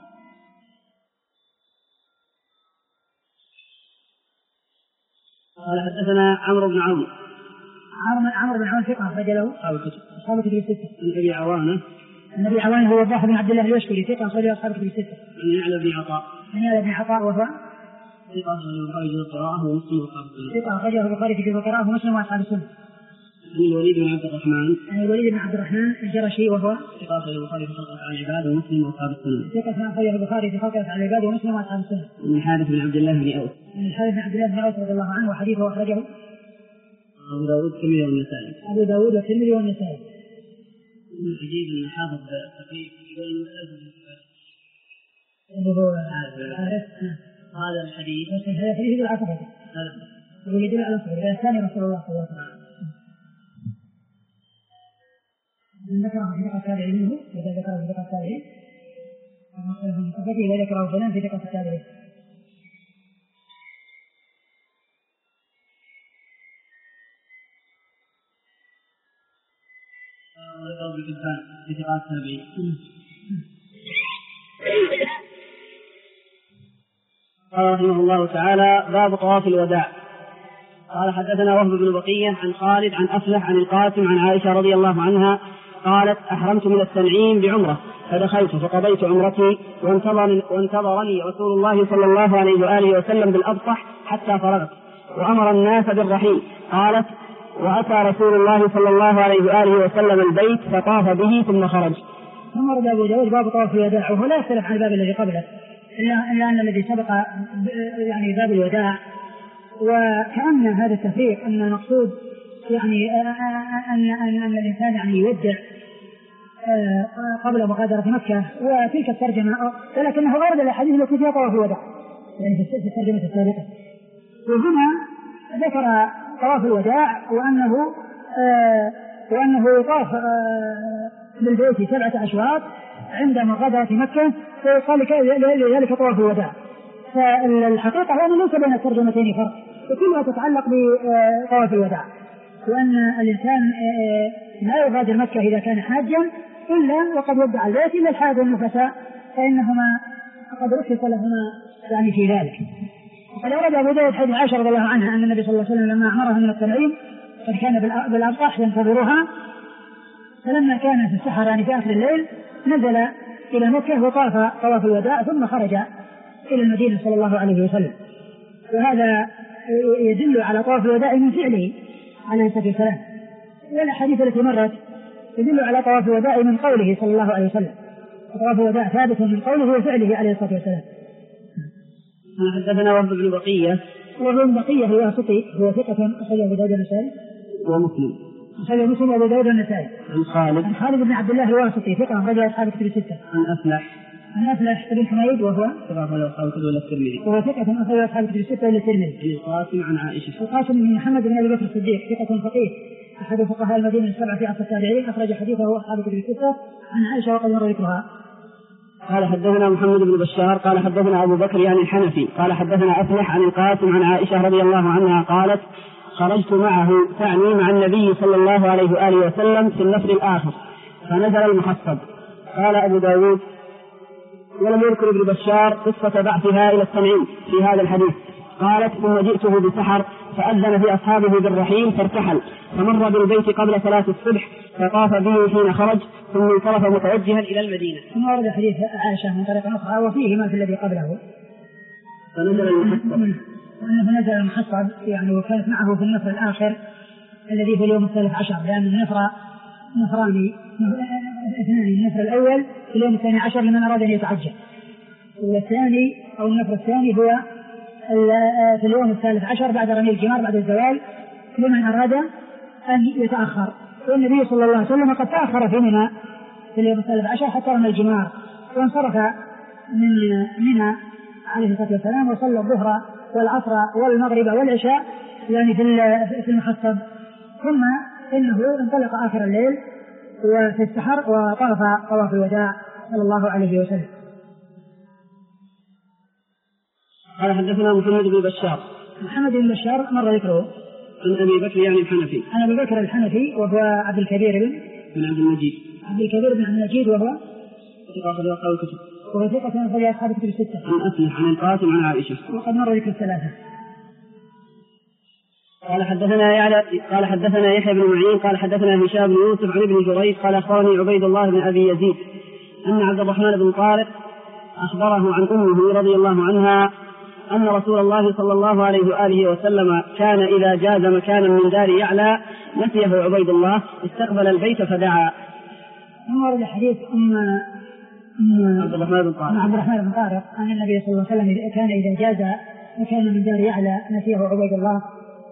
قال حدثنا عمرو بن عون. عمرو بن عون ثقة رجله أصحاب كتب الستة. عن أبي عوانة. النبي عوانة هو وضاح بن عبد الله اليشكري ثقة رجله أصحاب كتب الستة. عن يعلى بن عطاء. من يعلى بن عطاء وهو ثقة رجله القراءة ومسلم وأصحاب السنة. ثقة رجله البخاري في القراءة ومسلم وأصحاب السنة. عن الوليد بن عبد الرحمن. عن الوليد بن عبد الرحمن الجرشي وهو ثقة رجله البخاري في خلق أفعال العباد ومسلم وأصحاب السنة. ثقة رجله البخاري في خلق أفعال العباد ومسلم وأصحاب السنة. عن الحارث بن عبد الله بن أوس. عن الحارث بن عبد الله بن أوس رضي الله عنه وحديثه أخرجه أبو داود والترمذي والنسائي. أبو داود والترمذي والنسائي. عجيب أن حافظ تقريب يقول هذا الحديث يدل على صحته. يدل على صحته. الثاني رسول الله صلى الله عليه وسلم. من ذكره في ثقة التابعين إذا ذكره في ثقة التابعين إذا ذكره فلان في ثقة التابعين. في ثقات التابعين. قال رحمه الله تعالى باب طواف الوداع. قال حدثنا وهب بن بقية عن خالد عن أفلح عن القاسم عن عائشة رضي الله عنها قالت أحرمت من التنعيم بعمرة فدخلت فقضيت عمرتي وانتظرني رسول الله صلى الله عليه وآله وسلم بالأبطح حتى فرغت وأمر الناس بالرحيل. قالت وأتى رسول الله صلى الله عليه وآله وسلم البيت فطاف به ثم خرج. ثم ورد أبو داود باب طواف الوداع وهو لا يختلف عن الباب الذي قبله إلا أن الذي سبق يعني باب الوداع، وكأن هذا التفريق أن المقصود يعني أن الإنسان يعني يودع قبل مغادرة مكة، وتلك الترجمة ولكنه ورد الأحاديث التي فيها طواف الوداع يعني في الترجمة السابقة. وهنا ذكر طواف الوداع وأنه يطاف بالبيت 7 أشواط عند مغادرة مكة فيقال لذلك طواف الوداع. فالحقيقة هو أنه ليس بين الترجمتين فرق وكلها تتعلق بطواف الوداع، وأن الإنسان لا يغادر مكة إذا كان حاجا إلا وقد ودع البيت إلا الحاج والنفساء فإنهما قد رخص لهما يعني في ذلك. وقد أورد أبو داود حديث عائشة رضي الله عنها أن النبي صلى الله عليه وسلم لما أمرها من التنعيم قد كان بالأبطح ينتظرها، فلما كان في السحر يعني في آخر الليل نزل إلى مكة وطاف طواف الوداع ثم خرج إلى المدينة صلى الله عليه وسلم. وهذا يدل على طواف الوداع من فعله عليه الصلاة والسلام، والأحاديث التي مرت تدل على طواف الوداع من قوله صلى الله عليه وسلم. طواف الوداع ثابت من قوله وفعله عليه الصلاة والسلام. حدثنا وهب بن بقية. وهب بن بقية هو واسطي هو ثقة أخرجه أبو داود النسائي ومسلم. أخرجه مسلم وأبو داود النسائي. عن خالد بن عبد الله الواسطي ثقة أخرجه أصحاب الكتب الستة. عن أفلح بن حميد وهو ثقة أخرجه أصحاب الكتب الترمذي. وهو ثقة أخرجه أصحاب الكتب الستة إلا الترمذي. عن القاسم عن عائشة. القاسم بن محمد بن أبي بكر الصديق ثقة فقيه أحد فقهاء المدينة السبعة في عصر التابعين أخرج حديثه أصحاب الكتب الستة عن عائشة وقد مر ذكرها. قال حدثنا محمد بن بشار قال حدثنا أبو بكر يعني الحنفي قال حدثنا أفلح عن القاسم عن عائشة رضي الله عنها قالت خرجت معه تعني مع النبي صلى الله عليه وآله وسلم في النفر الآخر فنزل المحصب. قال أبو داود ولم يذكر ابن بشار قصة بعثها إلى التنعيم في هذا الحديث. قالت ثم جئته بسحر فأذن في أصحابه بالرحيل فارتحل فمر بالبيت قبل صلاة الصبح فطاف به حين خرج ثم انصرف متوجها إلى المدينة. ثم ورد حديث عائشة من طريق أخرى وفيه ما في الذي قبله فنزل المحصب وأنه نزل المحصب يعني وكانت معه في النفر الآخر الذي في اليوم 13، لأن النفر نفران اثنان، النفر الأول في اليوم 12 لمن أراد أن يتعجل، والثاني أو النفر الثاني هو في اليوم 13 بعد رمي الجمار بعد الزوال لمن أراد أن يتأخر. والنبي صلى الله عليه وسلم قد تأخر في منى في اليوم 13 حتى رمى الجمار، وانصرف من منى عليه الصلاة والسلام وصلى الظهر والعصر والمغرب والعشاء يعني في المحصب، ثم إنه انطلق آخر الليل وفي السحر وطاف طواف الوداع صلى الله عليه وسلم. قال حدثنا محمد بن بشار. محمد بن بشار مر ذكره عن أبي بكر يعني الحنفي. عن أبي بكر الحنفي وهو عبد الكبير بن عبد المجيد. عبد الكبير بن عبد المجيد وهو ثقة من أصحاب الكتب الستة. عن أسمع عن القاسم عن عائشة. وقد مر ذكر الثلاثة. قال حدثنا يحيى بن معين قال حدثنا هشام بن يوسف عن ابن جريج قال أخبرني عبيد الله بن أبي يزيد أن عبد الرحمن بن طارق أخبره عن أمه رضي الله عنها أن رسول الله صلى الله عليه وآله وسلم كان إذا جاز مكانا من دار يعلى نسيه عبيد الله استقبل البيت فدعا. ورد حديث عبد الرحمن بن طارق أن النبي صلى الله عليه وسلم كان إذا جاز مكانا من دار يعلى نسيه عبيد الله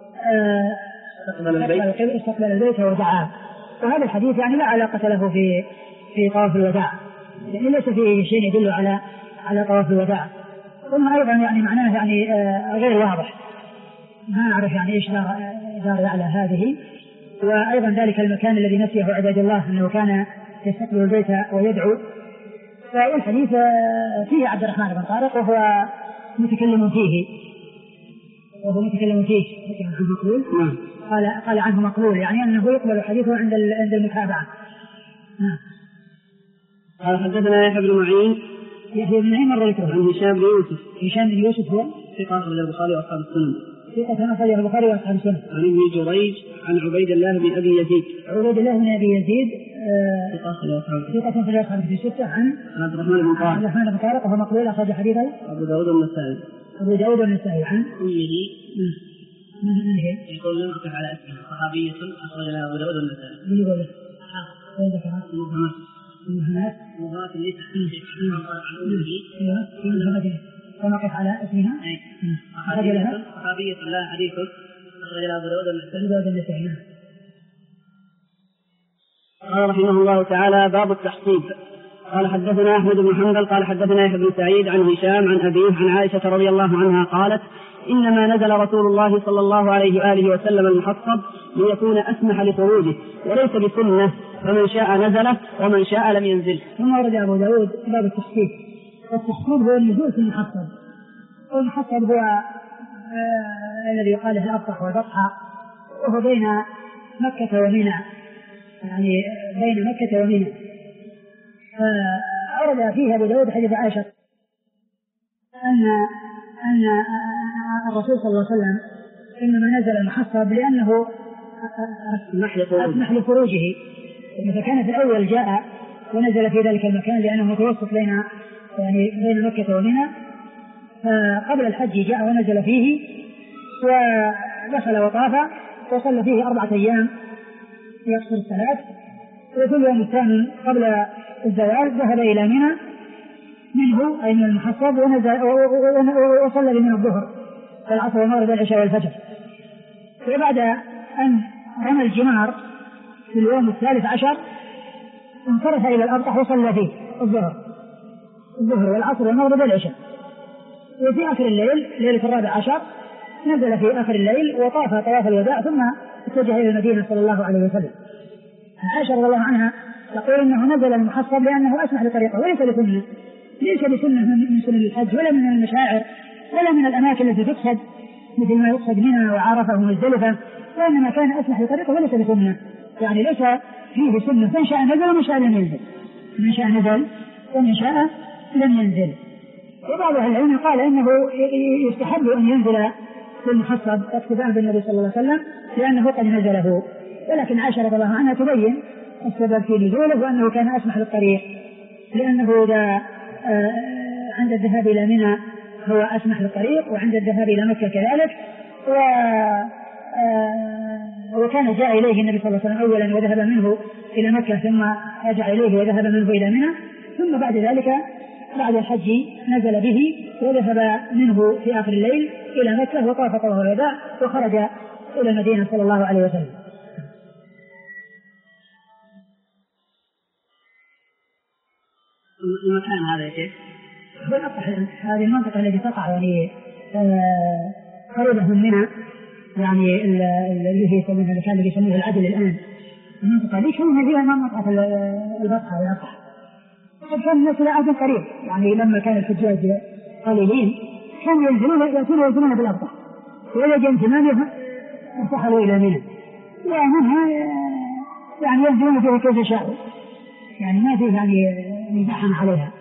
استقبل البيت ودعا. وهذا الحديث يعني لا علاقة له في طواف الوداع، يعني ليس فيه شيء يدل على طواف الوداع. ثم أيضا يعني معناه يعني غير واضح، ما أعرف يعني إيش دار يعلى هذه. وأيضا ذلك المكان الذي نسيه عبيد الله أنه كان يستقبل البيت ويدعو. فالحديث فيه عبد الرحمن بن طارق وهو متكلم فيه قال عنه مقبول، يعني أنه يقبل حديثه عند المتابعة. قال حدثنا يحيى بن معين مر ذكره عن هشام بن يوسف هو ثقة أخرجه البخاري وأصحاب السنن. عن ابن جريج عن عبيد الله بن أبي يزيد ثقة أخرجه أصحاب الستة. عن عبد الرحمن بن طارق وهو مقبول أخرج حديثه أبو داود والنسائي. عن يقول لم أقف على اسمه صحابية أخرج لها أبو داود والنسائي. من يقول مهمات ليس كما قف على اسمها صحابية لا حديث أخرج لها أبو داود والنسائي. قال رحمه الله تعالى باب التحصيب. قال حدثنا أحمد بن حنبل قال حدثنا يحيى بن سعيد عن هشام عن أبيه عن عائشة رضي الله عنها قالت إنما نزل رسول الله صلى الله عليه وآله وسلم المحصب ليكون أسمح لخروجه وليس بسنة، فمن شاء نزله ومن شاء لم ينزل. ثم ورد أبو داود باب التحصيب. والتحصيب هو النزول في المحصب، والمحصب هو الذي يقال له الأبطح والبطحة، وهو بين مكة ومنى، يعني بين مكة ومنى. أورد فيها أبو داود حديث عائشة أن الرسول صلى الله عليه وسلم إنما نزل المحصب لأنه أسمح لخروجه، فكان في الأول جاء ونزل في ذلك المكان لأنه متوسط بين مكة ومنى، فقبل الحج جاء ونزل فيه ودخل وطاف وصلى فيه 4 أيام يقصر الصلاة، وفي اليوم الثامن قبل الزوال ذهب إلى منى منه أي من المحصب ونزل وصلى بمنى الظهر والعصر والمغرب والعشاء والفجر. وبعد أن رمى الجمار في اليوم 13 انصرف إلى الأبطح وصلى فيه الظهر والعصر والمغرب والعشاء. وفي آخر الليل ليلة 14 نزل في آخر الليل وطاف طواف الوداع ثم اتجه إلى المدينة صلى الله عليه وسلم. عائشة رضي الله عنها تقول إنه نزل المحصب لأنه أسمح لطريقه وليس بسنة من سنن الحج ولا من المشاعر ولا من الأماكن التي تقصد مثل ما يقصد منها وعرفة ومزدلفة، وإنما كان أسمح لطريقه وليس بسنة، يعني ليس فيه سنة، من شاء نزل ومن شاء لم ينزل، من شاء نزل ومن شاء لم ينزل. وبعض العلماء قال إنه يستحب أن ينزل في المحصب اقتداء بالنبي صلى الله عليه وسلم لأنه قد نزله، ولكن عائشة رضي الله عنها تبين السبب في نزوله وأنه كان أسمح للطريق، لأنه إذا عند الذهاب إلى منى هو أسمح للطريق، وعند الذهاب إلى مكة كذلك. وكان جاء إليه النبي صلى الله عليه وسلم أولا وذهب منه إلى مكة، ثم رجع إليه وذهب منه إلى منى، ثم بعد ذلك بعد الحج نزل به وذهب منه في آخر الليل إلى مكة وطاف طواف الوداع وخرج إلى المدينة صلى الله عليه وسلم. المكان هذا يا شيخ هذه المنطقة التي تقع يعني قريبة من منى، يعني اللي هي يسمونها المكان اللي يسمونه العدل الآن. المنطقة دي كانت فيها منطقة البطحة والأبطح، كان الناس إلى عهد قريب، يعني لما كان الحجاج قليلين كانوا ينزلون بالأبطح، وإذا جاء امتنانهم ارتحلوا إلى منى، ومنها يعني ينزلون فيها كيف شاءوا، يعني ما فيه يعني مزاحم عليها.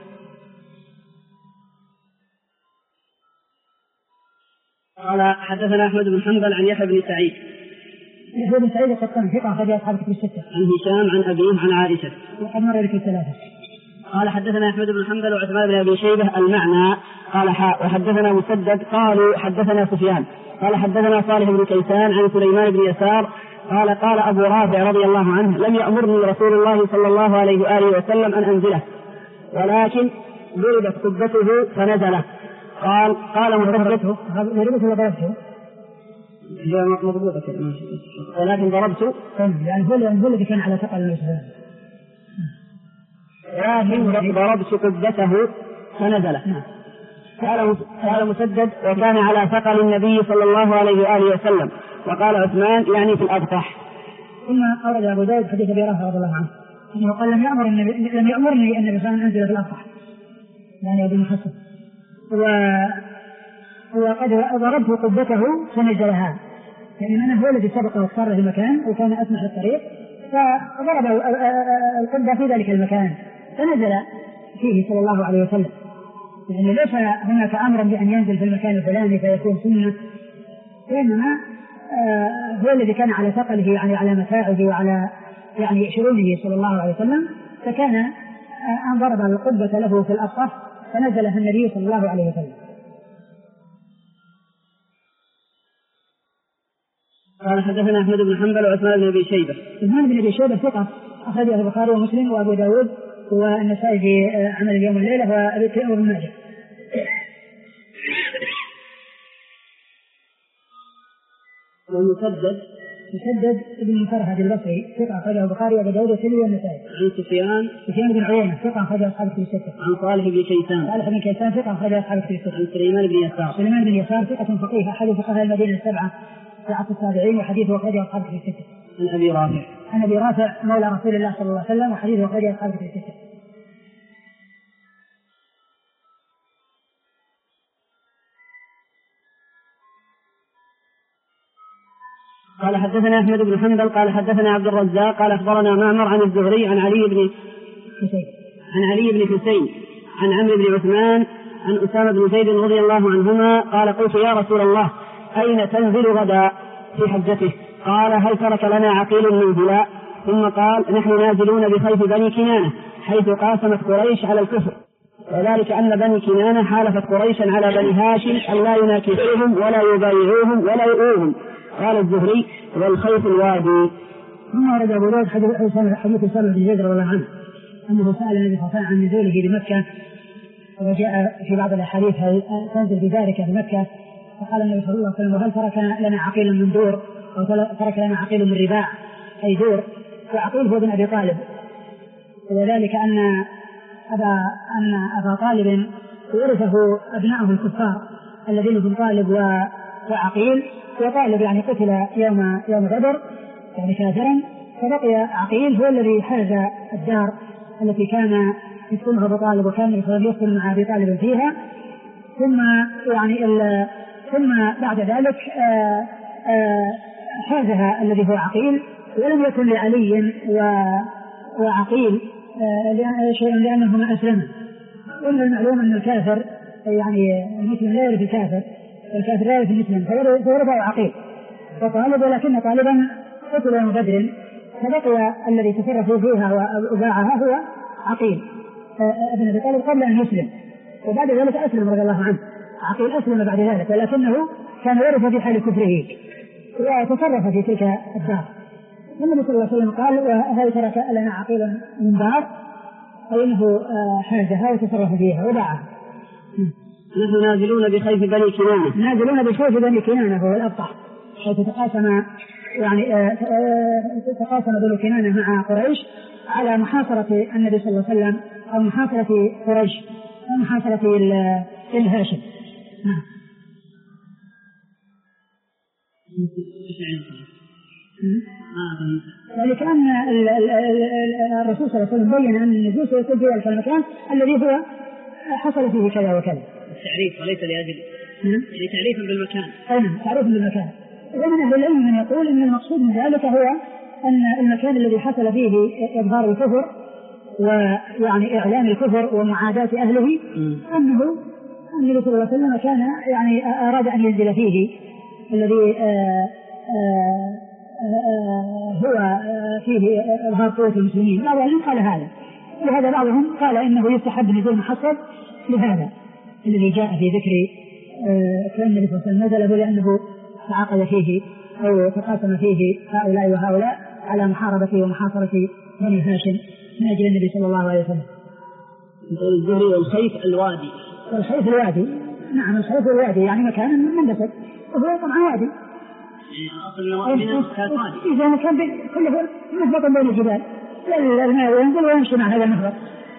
قال حدثنا أحمد بن حنبل عن يحيى بن سعيد. يحيى بن سعيد قد كان ثقة أخرج أصحاب الكتب الستة. عن هشام عن أبيه عن عائشة. وقد مر لك الثلاثة. قال حدثنا أحمد بن حنبل وعثمان بن أبي شيبة المعنى. قال وحدثنا مسدد قالوا حدثنا سفيان قال حدثنا صالح بن كيسان عن سليمان بن يسار قال أبو رافع رضي الله عنه لم يأمرني رسول الله صلى الله عليه وآله وسلم أن أنزله، ولكن ضربت قبته فنزله. قال ضربته ولا ضربته؟ مضبوطة ولكن ضربته يعني هو الذي كان على ثقل المسلم، ولكن ضربت قبته فنزله. قال مسدد وكان على ثقل النبي صلى الله عليه وآله وسلم. وقال عثمان يعني في الأبطح. ثم أورد أبو داود حديث أبي رافع رضي الله عنه أنه قال لم يأمرني النبي صلى الله عليه وسلم أنزل في الأبطح، يعني أبي محسن، وقد ضربت قبته فنزلها، يعني أنا هو الذي سبق واختار في المكان وكان أسمح الطريق فضرب القبة في ذلك المكان فنزل فيه صلى الله عليه وسلم. يعني ليس هناك أمر بأن ينزل في المكان الفلاني فيكون سنة، وإنما هو الذي كان على ثقله يعني على متاعه وعلى يعني شؤونه صلى الله عليه وسلم، فكان أن ضرب القبة له في الأبطح فنزلها النبي صلى الله عليه وسلم. قال حدثنا أحمد بن حنبل وعثمان بن أبي شيبة. عثمان بن أبي شيبة ثقة أخرجه البخاري ومسلم وأبو داود والنسائي في عمل اليوم والليلة وابن ماجه. ومسدد بن مفرهد البصري ثقة أخرجه البخاري وأبو داود والترمذي والنسائي. عن سفيان بن عيينة ثقة أخرجه أصحاب الكتب الستة. عن صالح بن كيسان ثقة أخرجه أصحاب الكتب الستة. عن سليمان بن يسار ثقة فقيه أحد فقهاء المدينة السبعة في عصر التابعين وحديثه أخرجه أصحاب الكتب الستة. عن أبي رافع مولى رسول الله صلى الله عليه وسلم وحديثه أخرجه أصحاب الكتب الستة. قال حدثنا أحمد بن حنبل قال حدثنا عبد الرزاق قال أخبرنا معمر عن الزهري عن علي بن حسين عن عمرو بن عثمان عن أسامة بن زيد رضي الله عنهما قال قلت يا رسول الله أين تنزل غدا في حجته؟ قال هل ترك لنا عقيل من هلا؟ ثم قال نحن نازلون بخيف بني كنانة حيث قاسمت قريش على الكفر، وذلك أن بني كنانة حالفت قريشا على بني هاشم أن لا يناكسوهم ولا يبايعوهم ولا يؤوهم. قال الزهري والخيف الوادي. ثم ورد أبو داود حديث أسامة بن زيد رضي الله عنه أنه سأل النبي صلى الله عليه وسلم عن نزوله بمكة، وجاء في بعض الأحاديث هل تنزل بذلك في مكة؟ فقال النبي صلى الله عليه وسلم وهل ترك لنا عقيل من دور أو ترك لنا عقيل من رباع أي دور؟ وعقيل هو ابن أبي طالب، وذلك أن أبا طالب ورثه أبناءه الكفار الذين هم طالب وعقيل، وطالب يعني قتل يوم بدر يعني كافرا، فبقي عقيل هو الذي حاز الدار التي كان يسكنها أبو طالب وكان يسكن مع أبي طالب فيها. ثم بعد ذلك حازها الذي هو عقيل، ولم يكن لعلي وعقيل شيء لأنهما أسلما. ومن المعلوم أن الكافر يعني المسلم لا يرث الكافر والكافر لا يرث المسلم، فورثه عقيل وطالب، ولكن طالبا قتل يوم بدر، فبقي الذي تصرفوا فيها وأباعها هو عقيل ابن أبي طالب قبل أن يسلم، وبعد ذلك أسلم رضي الله عنه. عقيل أسلم بعد ذلك، ولكنه كان ورث في حال كفره وتصرف في تلك الدار. النبي صلى الله عليه وسلم قال: وهل ترك لنا عقيلا من دار؟ أو إنه حازها وتصرف فيها وباعها. نحن نازلون بخيف بني كنانة. نازلون بخيف بني كنانة هو الأبطح، حيث تقاسم تقاسم بني كنانة مع قريش على محاصرة النبي صلى الله عليه وسلم، أو محاصرة قريش، أو محاصرة الهاشم. يعني كان الرسول صلى الله عليه وسلم بين أن النجوس يكون في ذلك المكان الذي هو حصل فيه كذا وكذا. التعريف وليس لأجل يعني تعريفا بالمكان. أيوة، تعريفا بالمكان. ومن أهل العلم من يقول أن المقصود من ذلك هو أن المكان الذي حصل فيه إظهار الكفر ويعني إعلان الكفر ومعاداة أهله، أنه النبي صلى الله عليه وسلم كان يعني أراد أن ينزل فيه، الذي هو فيه إظهار قوة المسلمين. بعضهم قال هذا، ولهذا بعضهم قال إنه يستحب نزول محصب لهذا الذي جاء في ذكر كأن النبي صلى الله عليه وسلم نزل لأنه تعاقد فيه أو تقاسم فيه هؤلاء وهؤلاء على محاربة ومحاصرة بني هاشم من أجل النبي صلى الله عليه وسلم. الزهري والخيف الوادي. والخيف الوادي، نعم، الخيف الوادي يعني مكان منبسط، وهو طبعا وادي. إذا كان كله مهبط بين الجبال، الماء ينزل ويمشي مع هذا المهبط.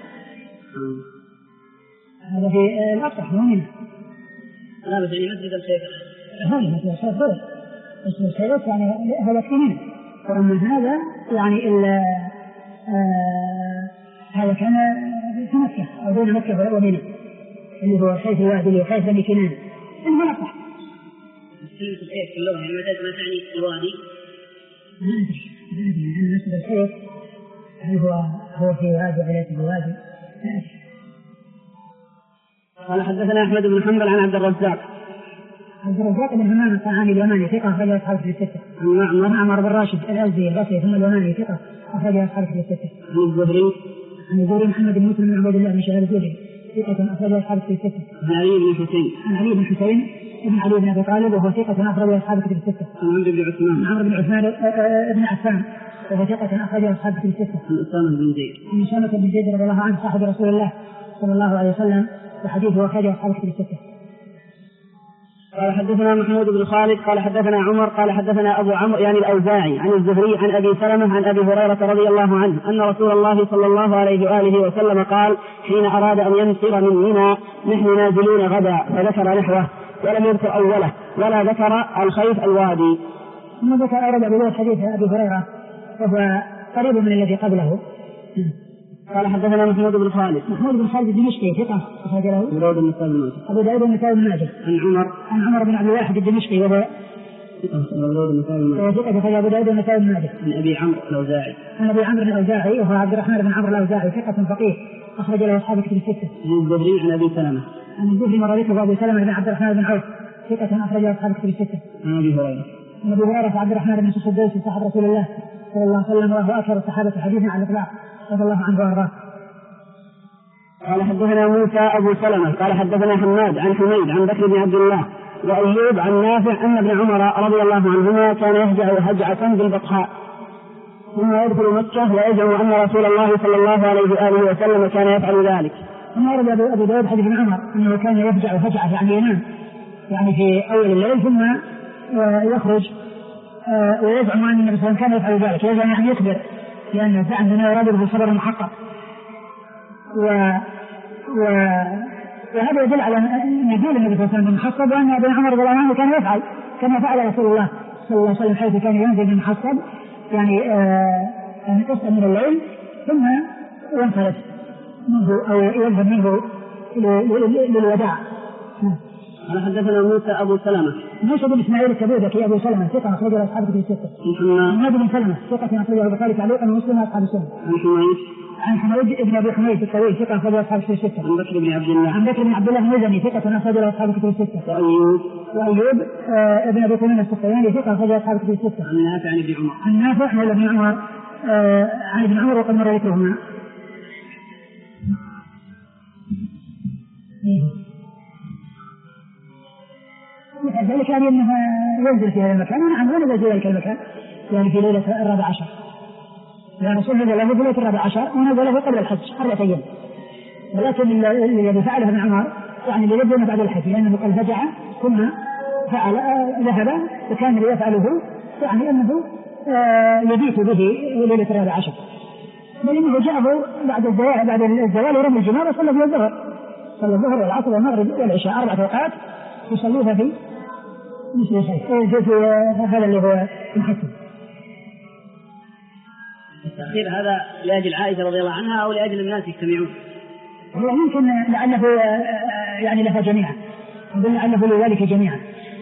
هذا في الأبطح مؤمن. لا بس يعني مسجد الخيف. هذا مسجد الخيف غير. مسجد الخيف يعني هذا كمين. ومن هذا يعني هذا كان في مكة أو بين مكة ومدينة، اللي هو خيف الوادي اللي هو خيف بني كنانة. إنه الأبطح. كلمة الخيف في اللغة يعني ما تعني الوادي. ما أدري مسجد الخيف هل هو في وادي وليس في وادي. قال حدثنا أحمد بن حنبل عن عبد الرزاق. عبد الرزاق بن همام الطعاني اليماني ثقة أخرج أصحاب في الستة. عن معمر بن راشد الأزدي البصري ثم اليماني ثقة أخرج أصحاب في الستة. عن الزهري. عن الزهري محمد بن مسلم بن عبد الله بن شهاب الزهري ثقة أخرج أصحاب في الستة. عن علي بن حسين. عن علي بن حسين ابن علي بن أبي طالب وهو ثقة أخرج أصحاب في الستة. عن عمرو بن عثمان. عن عمرو بن عثمان ابن عفان وهو ثقة أخرج أصحاب في الستة. عن أسامة بن زيد. عن أسامة بن زيد رضي الله عنه صاحب رسول الله صلى الله عليه وسلم وحديثه أخرج أصحاب في الستة. قال حدثنا محمود بن خالد قال حدثنا عمر قال حدثنا أبو عمرو يعني الأوزاعي عن الزهري عن أبي سلمة عن أبي هريرة رضي الله عنه أن رسول الله صلى الله عليه وآله وسلم قال حين أراد أن ينفر من منى نحن نازلون غدا، فذكر نحوه ولم يذكر أوله ولا ذكر الخيف الوادي. ثم ذكر أورد بذلك حديث أبي هريرة وهو قريب من الذي قبله. قال حدثنا محمود بن خالد. محمود بن خالد الدمشقي ثقة أخرج له أبو داود النسائي. أبو داود النسائي بن ماجه. عن عمر بن عبد الواحد الدمشقي وهو ثقة أخرج أبو داود النسائي بن ماجه. عن أبي عمرو الأوزاعي. عن أبي عمرو الأوزاعي وهو عبد الرحمن بن عمرو الأوزاعي ثقة فقيه أخرج له أصحاب كتب الستة. عن الزهري عن أبي سلمة. عن الزهري مرة أبو سلمة بن عبد الرحمن بن عوف ثقة أخرج له أصحاب كتب الستة. عن أبي هريرة. عن أبي هريرة عبد الرحمن بن السدوسي صاحب رسول الله صلى الله عليه وسلم وهو أكثر الصحابة حديثا على الإطلاق رضي الله عنه وأرضاه. قال حدثنا موسى أبو سلمة قال حدثنا حماد عن حميد عن بكر بن عبد الله وأيوب عن نافع أن ابن عمر رضي الله عنهما كان يهجع هجعة بالبطحاء ثم يدخل مكة ويزعم أن رسول الله صلى الله عليه وآله وسلم كان يفعل ذلك. ثم ورد أبو داود حديث ابن عمر أنه كان يهجع هجعة يعني ينام يعني في أول الليل ثم يخرج ويزعم أن النبي صلى الله عليه وسلم كان يفعل ذلك، يزعم يعني يخبر لأن زعم أنه يراد بالخبر المحقق. وهذا يدل على نزول النبي صلى الله عليه وسلم بالمحصب وأن ابن عمر رضي الله عنه كان يفعل كما فعل رسول الله صلى الله عليه وسلم حيث كان ينزل بالمحصب يعني قصة من الليل ثم ينصرف منه أو يذهب منه للوداع. قال حدثنا موسى أبو سلمة. موسى بن إسماعيل الكبودكي أبو سلمة ثقة أخرج له أصحاب كتب الستة. محمد بن سلمة ثقة أخرجه البخاري تعليقا ومسلم أصحاب السنة. عن حميد بن أبي حميد الطويل ثقة أخرج له أصحاب كتب الستة. عن بكر بن عبد الله. عن بكر بن عبد الله المزني ثقة أخرج له أصحاب كتب الستة. وأيوب ابن أبي تميم السختياني ثقة أخرج له أصحاب كتب الستة. عن نافع عن ابن عمر. عن نافع ولا ابن عمر عن ابن عمر وقد مر ذكرهما. ذلك يعني أنها ينزل في هذا المكان. ونعم ونزل في ذلك المكان يعني في ليلة 14 يعني رسول الله له في ليلة 14 ونزله قبل الحج 4 أيام. ولكن الذي فعله ابن عمر يعني ليبدأ بعد الحج لأنه قد فجع ثم فعل ذهب وكان يفعله يعني أنه يبيت به ليلة 14 لأنه جاءه بعد الزوال ورمي الجمار وصلى به الظهر والعصر والمغرب والعشاء 4 أوقات يصلوها في مثل في هذا اللي هو الحكم. التأخير هذا لأجل عائشة رضي الله عنها أو لأجل الناس يجتمعون؟ هو يمكن لعله يعني لها جميعا لعله لذلك جميعا.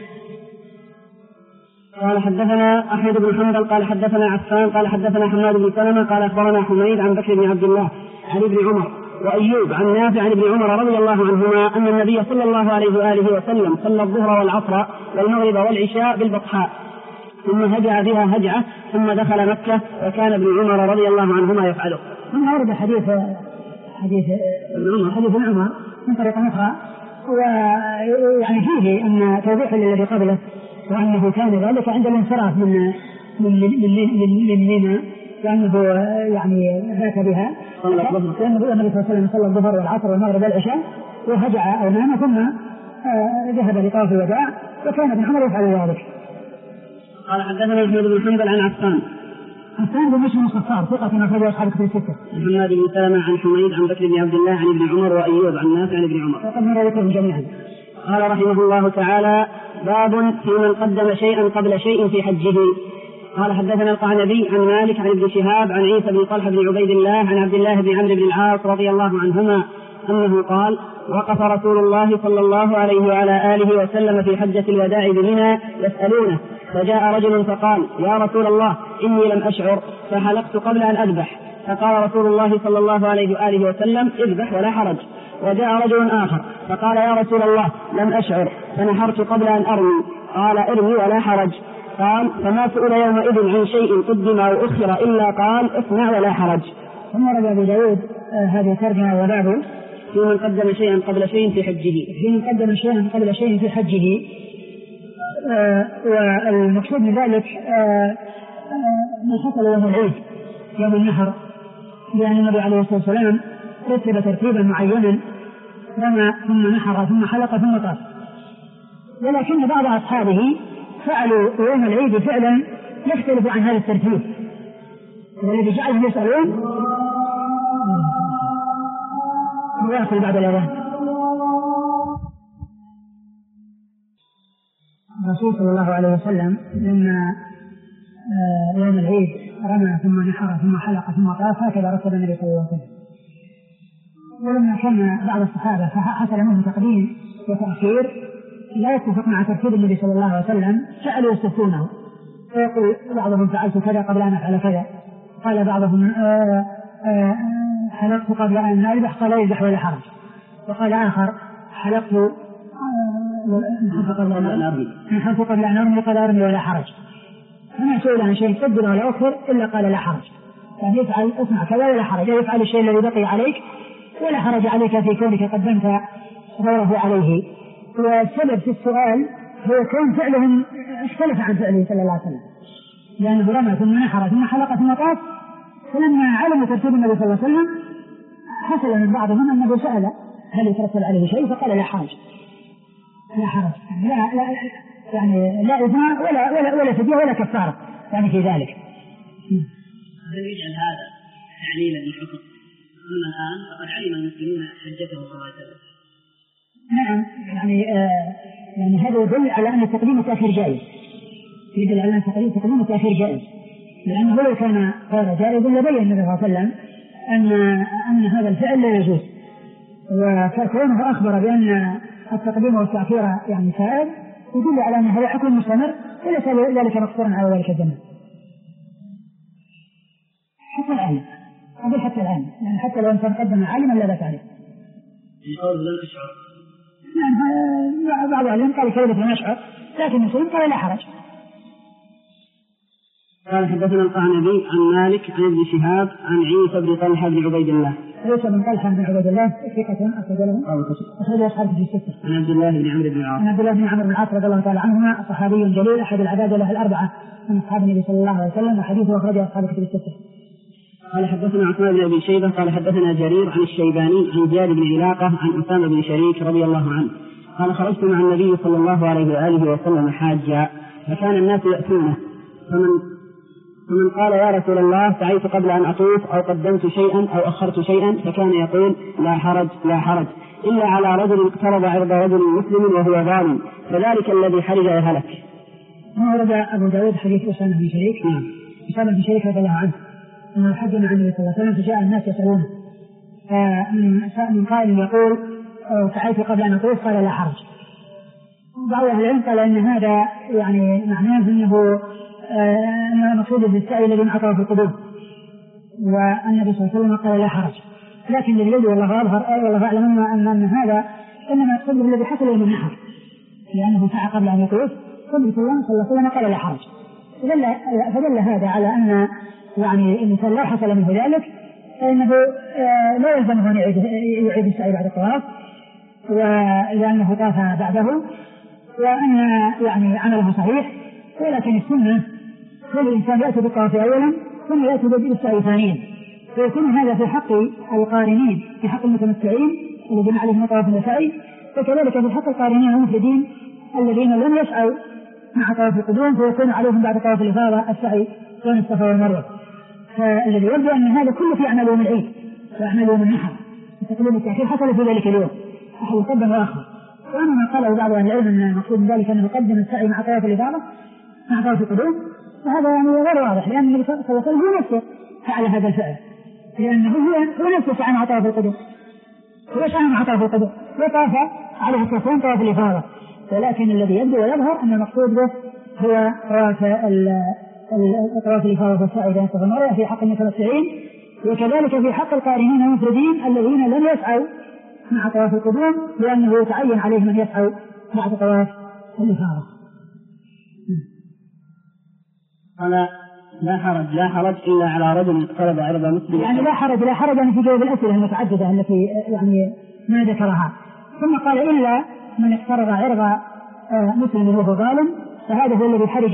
قال حدثنا أحمد بن حنبل قال حدثنا عفان قال حدثنا حماد بن سلمة قال أخبرنا حميد عن بكر بن عبد الله عن ابن عمر وأيوب عن نافع عن ابن عمر رضي الله عنهما أن النبي صلى الله عليه وآله وسلم صلى الظهر والعصر والمغرب والعشاء بالبطحاء ثم هجع بها هجعة ثم دخل مكة وكان ابن عمر رضي الله عنهما يفعله. ثم ورد حديث ابن عمر من طريقة أخرى ويعني فيه أن توضيح للذي قبله وأنه كان ذلك عند الانصراف من منى لأنه يعني ذاك بها لأنه النبي صلى الله عليه وسلم صلى الظهر والعصر والمغرب والعشاء وهجع أو نام ثم ذهب لطواف الوداع وكان ابن عمر يفعل ذلك. قال حدثنا أحمد بن حنبل عن عفان بن مسلم الصفار ثقة أخرجه أصحاب الكتب الستة. محمد بن سلمة عن حميد عن بكر بن عبد الله عن ابن عمر وأيوب عن نافع عن ابن عمر وقد مر ذكرهم جميعا. قال رحمه الله تعالى باب في من قدم شيئا قبل شيء في حجه. قال حدثنا القعنبي عن مالك عن ابن شهاب عن عيسى بن طلحة بن عبيد الله عن عبد الله بن عمرو بن العاص رضي الله عنهما أنه قال وقف رسول الله صلى الله عليه وعلى آله وسلم في حجة الوداع بمنى يسألونه فجاء رجل فقال يا رسول الله إني لم أشعر فحلقت قبل أن أذبح فقال رسول الله صلى الله عليه وآله وسلم اذبح ولا حرج. وجاء رجل آخر فقال يا رسول الله لم أشعر فنحرت قبل أن أرمي قال ارمي ولا حرج. قال فما سئل يومئذ عن شيء قدم أو أخر إلا قال اصنع ولا حرج. ثم رد أبو داود هذه ترجمة وبعده في من قدم شيئا قبل شيء في حجه. في من قدم شيئا قبل شيء في حجه والمقصود من ذلك ما حصل يوم العيد يوم النحر لأن النبي عليه الصلاة والسلام رتب ترتيبا معينا رمى ثم نحر ثم حلق ثم طاف ولكن بعض أصحابه فعلوا يوم العيد فعلا يختلف عن هذا الترتيب والذي جعلهم يسألون يواصل بعد الأذان. الرسول صلى الله عليه وسلم لما يوم العيد رمى ثم نحر ثم حلق ثم طاف هكذا رتب النبي صلى الله عليه وسلم. ولما كان بعض الصحابة فحصل منهم تقديم وتأخير لا يتفق مع ترتيب النبي صلى الله عليه وسلم سألوا يستفتونه فيقول بعضهم فعلت كذا قبل أن أفعل كذا قال بعضهم حلقت قبل أن أذبح قال لا يذبح ولا حرج وقال آخر حلقت نحرت قبل أن أرمي قال أرمي ولا حرج. فما سئل عن شيء قدم ولا أخر إلا قال لا حرج يعني يفعل اصنع كذا ولا حرج يفعل الشيء الذي بقي عليك ولا حرج عليك في كونك قدمت غيره عليه. والسبب في السؤال هو كون فعلهم اختلف عن فعله صلى الله عليه وسلم لأنه رمى ثم نحر ثم حلق ثم طاف فلما علموا ترتيب النبي صلى الله عليه وسلم حصل من بعضهم أنه سأل هل يترتب عليه شيء فقال لا حرج لا يعني لا إثم ولا فدية ولا كفارة يعني في ذلك. هل يجعل هذا تعليلا للحكم أما الآن فقد علم المسلمون حجته صلى الله عليه وسلم؟ نعم يعني هذا يدل على أن التقديم والتأخير جائز يدل على أن التقديم والتأخير جائز لأنه لو كان غير جائز لبين النبي صلى الله عليه وسلم أن هذا الفعل لا يجوز وكونه أخبر بأن التقديم والتأخير يعني سائر يدل على أن هذا حكم مستمر وليس ذلك مقصورا على ذلك الجنة حتى الآن أقول حتى الآن يعني حتى لو أنت قدم عالما لا بأس عليه. يقول لا تشعر يعني بعض العلم قال كلمة لا نشعر لكن المسلم قال لا حرج. قال حدثنا القعنبي عن مالك عن ابن شهاب عن عيسى بن طلحة بن عبيد الله ليس من طلحة بن عبيد الله ثقة أخرج أصحاب في الستة. عن عبد الله بن عمرو بن العاص رضي الله تعالى عنهما صحابي جليل أحد العباد له الأربعة من أصحاب النبي صلى الله عليه وسلم وحديثه أخرجه أصحاب في الستة. قال حدثنا عثمان بن أبي شيبة قال حدثنا جرير عن الشيباني عن زياد بن علاقة عن أسامة بن شريك رضي الله عنه قال خرجت مع النبي صلى الله عليه وآله وسلم حاجا فكان الناس يأتونه فمن قال يا رسول الله سعيت قبل أن أطوف أو قدمت شيئا أو أخرت شيئا فكان يقول لا حرج إلا على رجل اقترب عرض رجل مسلم وهو ظالم فذلك الذي حرج وهلك. ورد أبو داود حديث أسامة بن شريك. أسامة بن شريك رضي الله عنه أنه حج مع النبي صلى الله عليه وسلم فجاء الناس يسألونه من قائل يقول سعيت قبل أن أطوف قال لا حرج. بعض أهل العلم قال إن هذا يعني معناه أنه مقصود بالسعي الذي انعطاه في القدوم والنبي صلى الله عليه وسلم قال لا حرج. لكن الذي والله أظهر والله أعلم أن هذا إنما يقصد بالذي حصل من النحر لأنه سعى قبل أن يطوف فالنبي صلى الله عليه وسلم قال لا حرج. فدل هذا على أن يعني الإنسان لا حصل منه ذلك فإنه لا يلزمه أن يعيد السعي بعد الطواف ولأنه طاف بعده وأن يعني عمله صحيح. ولكن السنة كل الإنسان يأتي بالطواف أولا ثم يأتي بالسعي ثانيا فيكون هذا في حق القارنين في حق المتمتعين الذين عليهم طواف السعي وكذلك في حق القارنين المفردين الذين لم يسعوا مع طواف القدوم فيكون عليهم بعد طواف الإفاضة السعي بين الصفا والمروة. فالذي يبدو أن هذا كله في أعمال يوم العيد وأعمال يوم النحر تقليل التأخير حصل في ذلك اليوم أحد يقدم وآخر. وأنا ما قاله بعض أهل العلم أن المقصود من ذلك أنه يقدم السعي مع طواف الإفاضة مع طواف القدوم وهذا يعني غير واضح لأن النبي صلى الله عليه وسلم هو نفسه فعل هذا الفعل لأنه هو نفسه سعى مع طواف القدوم وسعى مع طواف القدوم وطاف عليه الصفين طواف الإفاضة. ولكن الذي يبدو ويظهر أن المقصود به هو طواف الإفاضة والسعي بين الصفا والمروة في حق المتمتعين وكذلك في حق القارنين المفردين الذين لم يسعوا مع طواف القدوم لأنه يتعين عليهم أن يسعوا بعد طواف الإفاضة. قال لا حرج إلا على رجل اقترب عرض مسلم يعني لا حرج يعني في جواب الأسئلة المتعددة التي يعني ما ذكرها. ثم قال إلا من اقترب عرض مسلم وهو ظالم فهذا هو الذي حرج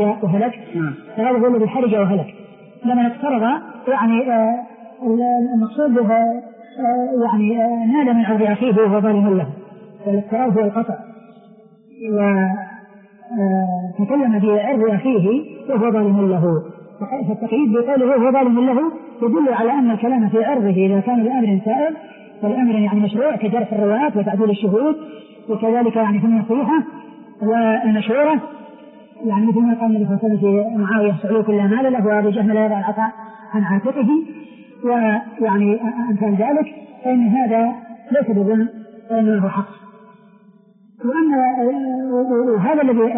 وهلك. لما اقترب يعني المقصود به يعني نال من عرض أخيه وهو ظالم له والاقتراب هو القطع وتكلم بعرض أخيه وهو ظالم له. فالتقييد بقوله وهو ظالم له يدل على أن الكلام في عرضه إذا كان لأمر سائر فالأمر يعني مشروع كجرح الرواة وتعديل الشهود وكذلك يعني في النصيحة والمشورة يعني مثل ما قال النبي صلى الله عليه وسلم في معاوية سعلوك إلا مال له وأبي جهل لا يضع العصا عن عاتقه ويعني أمثال ذلك فإن هذا ليس بظلم وإنه حق. وهذا الذي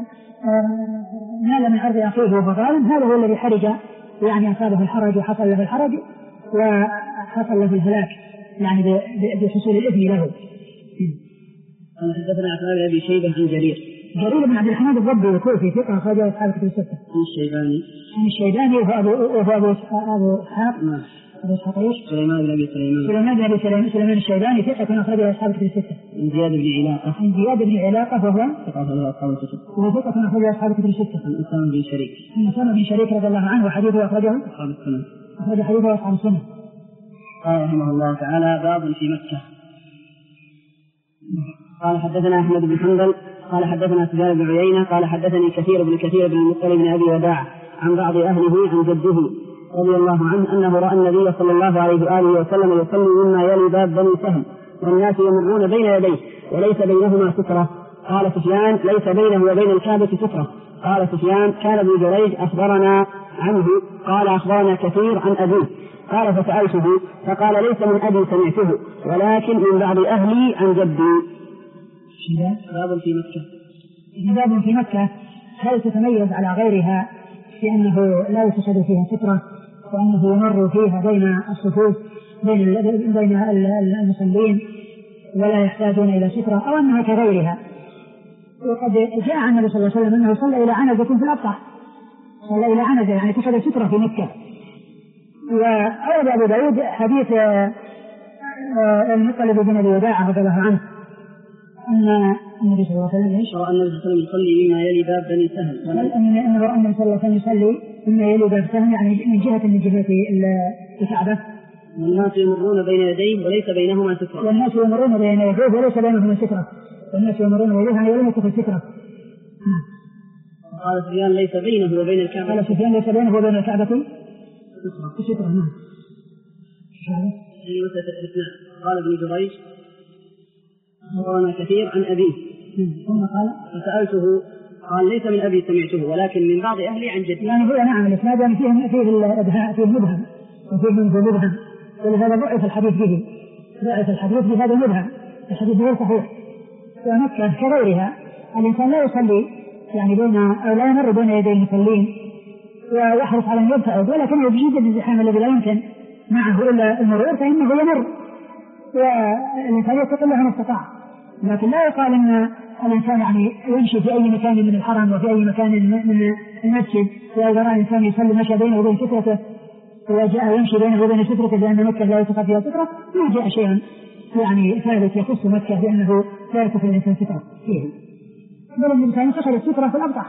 نال من عرض أخيه وهو ظالم هذا هو الذي حرج يعني أصابه الحرج وحصل له الحرج وحصل له الهلاك يعني بحصول الإثم له. قال حدثنا عثمان بن أبي شيبة عن جرير بن عبد الحميد الضبي الكوفي ثقة أخرج أصحاب كتب الستة. عن الشيباني وهو أبو إسحاق سليمان بن الشيباني ثقة أخرج أصحاب كتب الستة. عن زياد بن علاقة وهو ثقة أخرج أصحاب كتب الستة. عن أسامة بن شريك رضي الله عنه وحديثه أخرج حديثه أصحاب السنة. قال رحمه الله تعالى باب في مكة. قال حدثنا أحمد بن حنبل قال حدثنا سفيان بن عيينة قال حدثني كثير بن المطلب بن أبي وداع عن بعض أهله عن جده رضي الله عنه أنه رأى النبي صلى الله عليه وآله وسلم يصلي مما يلي باب بني سهم والناس يمرون بين يديه وليس بينهما سترة. قال سفيان ليس بينه وبين الكعبة سترة. قال سفيان كان ابن جريج أخبرنا عنه قال أخبرنا كثير عن أبيه. قال فسألته فقال ليس من أبي سمعته ولكن من بعض أهلي عن جدي. باب في مكة هل تتميز على غيرها في أنه لا يتخذ فيها سترة وأنه يمر فيها بين الصفوف بين المصلين ولا يحتاجون إلى سترة أو أنها كغيرها. وقد جاء عن النبي صلى الله عليه وسلم أنه صلى إلى عنزة في الأبطح صلى إلى عنزة يعني اتخذ سترة في مكة. وأورد أبو داود حديث المطلب بن ابي وداعه رضي الله عنه ان النبي صلى الله عليه وسلم يشرع ان النبي صلى الله عليه وسلم يصلي مما يلي باب بني سهل، ان النبي صلى الله عليه وسلم يصلي مما يلي باب سهل، يعني من جهه الكعبه، والناس يمرون بين يديه وليس بينهما سترة، والناس يمرون بين يديه وليس بينهما سترة، والناس يمرون بين يديه وليس في سترة. قال سفيان ليس بينه وبين الكعبة، قال سفيان ليس بينه وبين الكعبة سترة. نعم. قال ابن جريج أخبرنا كثير عن أبيه، ثم قال فسألته قال ليس من أبي سمعته ولكن من بعض أهلي عن جدي. يعني هو نعم الإسناد يعني فيه الإبهام، فيه مبهم وفيه منه مبهم، ولهذا ضعف الحديث به، ضعف الحديث بهذا المبهم، الحديث غير صحيح. ومكة كغيرها الإنسان لا يصلي يعني بين أو لا يمر بين يدي المصلين ويحرص على أن يبتعد، ولكن يجيد الزحام الذي لا يمكن معه إلا المرور فإنه يمر، والإنسان يستقل له ما استطاع. لكن لا يقال أن الإنسان يعني يمشي في أي مكان من الحرم وفي أي مكان من المسجد، وإذا رأى الإنسان يصلي مشى بينه وبين سترته وجاء يمشي بينه وبين سترته لأن مكة لا يتقى فيها سترة، ما جاء شيئا يعني ثالث يخص مكة بأنه لا يتقى الإنسان سترة فيه، بل الإنسان يتقى السترة في الأبطح.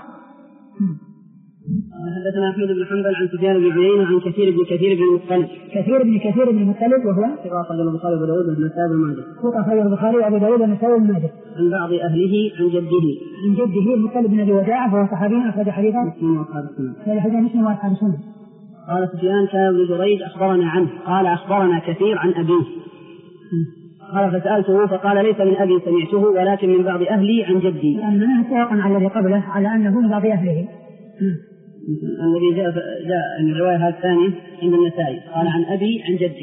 حدثنا أحمد بن حنبل عن سفيان بن عيينة عن كثير بن المطلب. كثير بن المطلب وهو ثقة أخرجه البخاري وأبو داود والنسائي بن ماجه. ثقة أخرجه البخاري وأبو داود والنسائي بن ماجه. عن بعض أهله عن جده المطلب بن أبي وداعة وهو صحابي أخرج حديثه مسلم وأصحاب السنة. قال سفيان كان ابن جريج أخبرنا عنه، قال أخبرنا كثير عن أبيه. قال فسألته فقال ليس من أبي سمعته ولكن من بعض أهلي عن جدي. لأنه اتفق على الذي قبله على أنه من بعض أهله. الذي جاء من الرواية الثانية عند النسائي قال عن أبي عن جدي.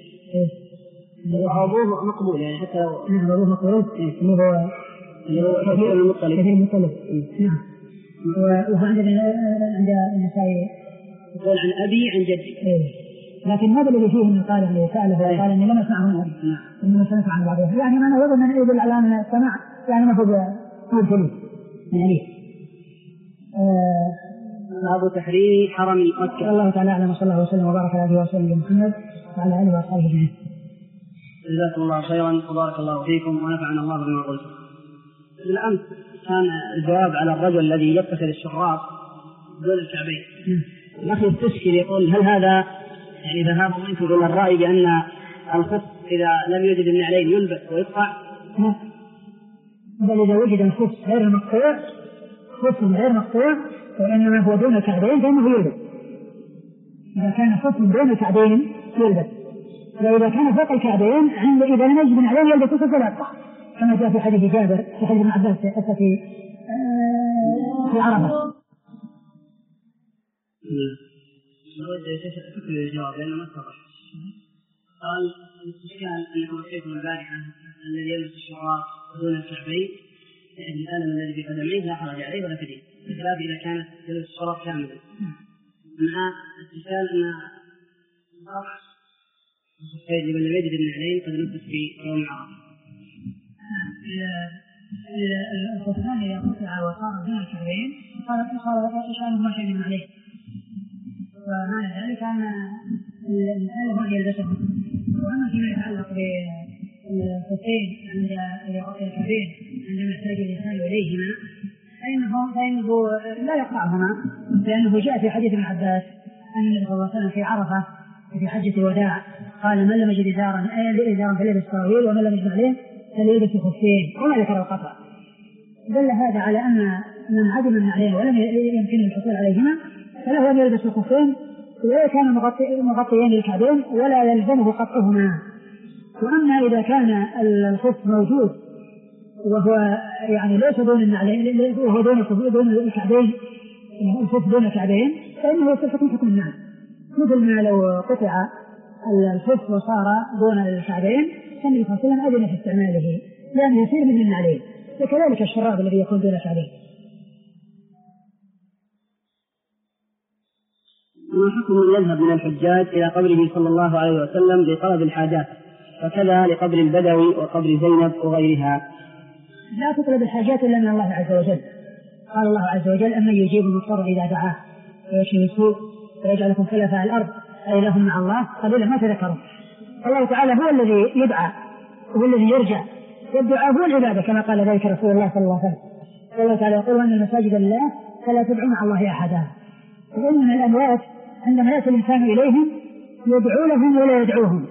أبوه مقبول يعني حتى أبوه مقبول اللي هو كثير المطلب. نعم. وعند النسائي يقول عن أبي عن جدي. لكن هذا الذي فيه انه قال انه سأله وقال اني لم اسمعه من ابي، انما سمعت عن بعضهم، يعني ما نظر من يدل على ان السمع يعني ما هو دليل يعني. باب تحريم حرم مكة. الله تعالى اعلم، وصلى الله وسلم وبارك على نبينا وسلم محمد وعلى اله واصحابه اجمعين. جزاكم الله خيرا وبارك الله فيكم ونفعنا الله بما قلتم. بالامس كان الجواب على الرجل الذي يتخذ الشراط دون الكعبين. الاخ يستشكل يقول هل هذا يعني ذهاب منكم الى الراي بان الخف اذا لم يوجد النعلين يلبس ويقطع؟ بل اذا وجد الخف غير مقطوع، خف غير مقطوع وانما هو دون الكعبين فانه يلبس. اذا كان خف دون الكعبين يلبس، واذا كان فوق الكعبين اذا لم يجد النعلين يلبس فلا يقطع، كما جاء في حديث جابر في حديث ابن عباس في عرفه. فكر الجواب لأنه ما اتضح. قال الاستشكال أنه الشيخ البارحة الذي يلبس الشراط دون الكعبين يعني الألم الذي في قدميه لا حرج عليه ولا فدية، بخلاف إذا كانت يلبس الشراط كاملا. مع الاستشكال أن لمن لم يجد النعلين قد لبس في يوم العرفة. الخفان إذا قطع وصار دون الكعبين صار إشعال ما شيء عليه، ومعنى ذلك أن الإنسان هو يلبسه. وأما فيما يتعلق بالخفين عند الكعبين عندما يحتاج الإنسان إليهما فإنه لا يقطعهما، لأنه جاء في حديث ابن عباس أن النبي صلى الله عليه وسلم في عرفة في حجة الوداع قال من لم يجد إزارا فليلبس سراويل ومن لم يجد عليه فليلبس خفين، وما ذكر القطع. دل هذا على أن من عدم النعلين ولم يمكنه الحصول عليهما فله أن يلبس الخفين ولا كان مغطيين للكعبين ولا يلزمه قطعهما. وأما إذا كان الخف موجود وهو يعني ليس دون النعلين وهو دون الكعبين، الخف دون الكعبين، فإنه يستحق حكم النعل، مثل ما لو قطع الخف وصار دون الكعبين فالنبي صلى الله عليه وسلم أذن في استعماله لأنه يصير من النعلين، وكذلك الشراب الذي يكون دون الكعبين. ما حكم يذهب من الحجاج إلى قبره صلى الله عليه وسلم لطلب الحاجات، وكذا لقبر البدوي وقبر زينب وغيرها؟ لا تطلب الحاجات إلا من الله عز وجل. قال الله عز وجل أمن يجيب المضطر إذا دعاه ويشفي السوء ويجعلكم خلفاء الأرض أإله مع الله قليلا ما تذكرون. الله تعالى هو الذي يدعى، هو الذي يرجع، والدعاء هو العبادة كما قال ذلك رسول الله صلى الله عليه وسلم. الله تعالى يقول أن المساجد لله فلا تدعوا مع الله أحدا. وإن الأموات عندما يأتي الإنسان إليهم يدعو لهم ولا يدعوهم،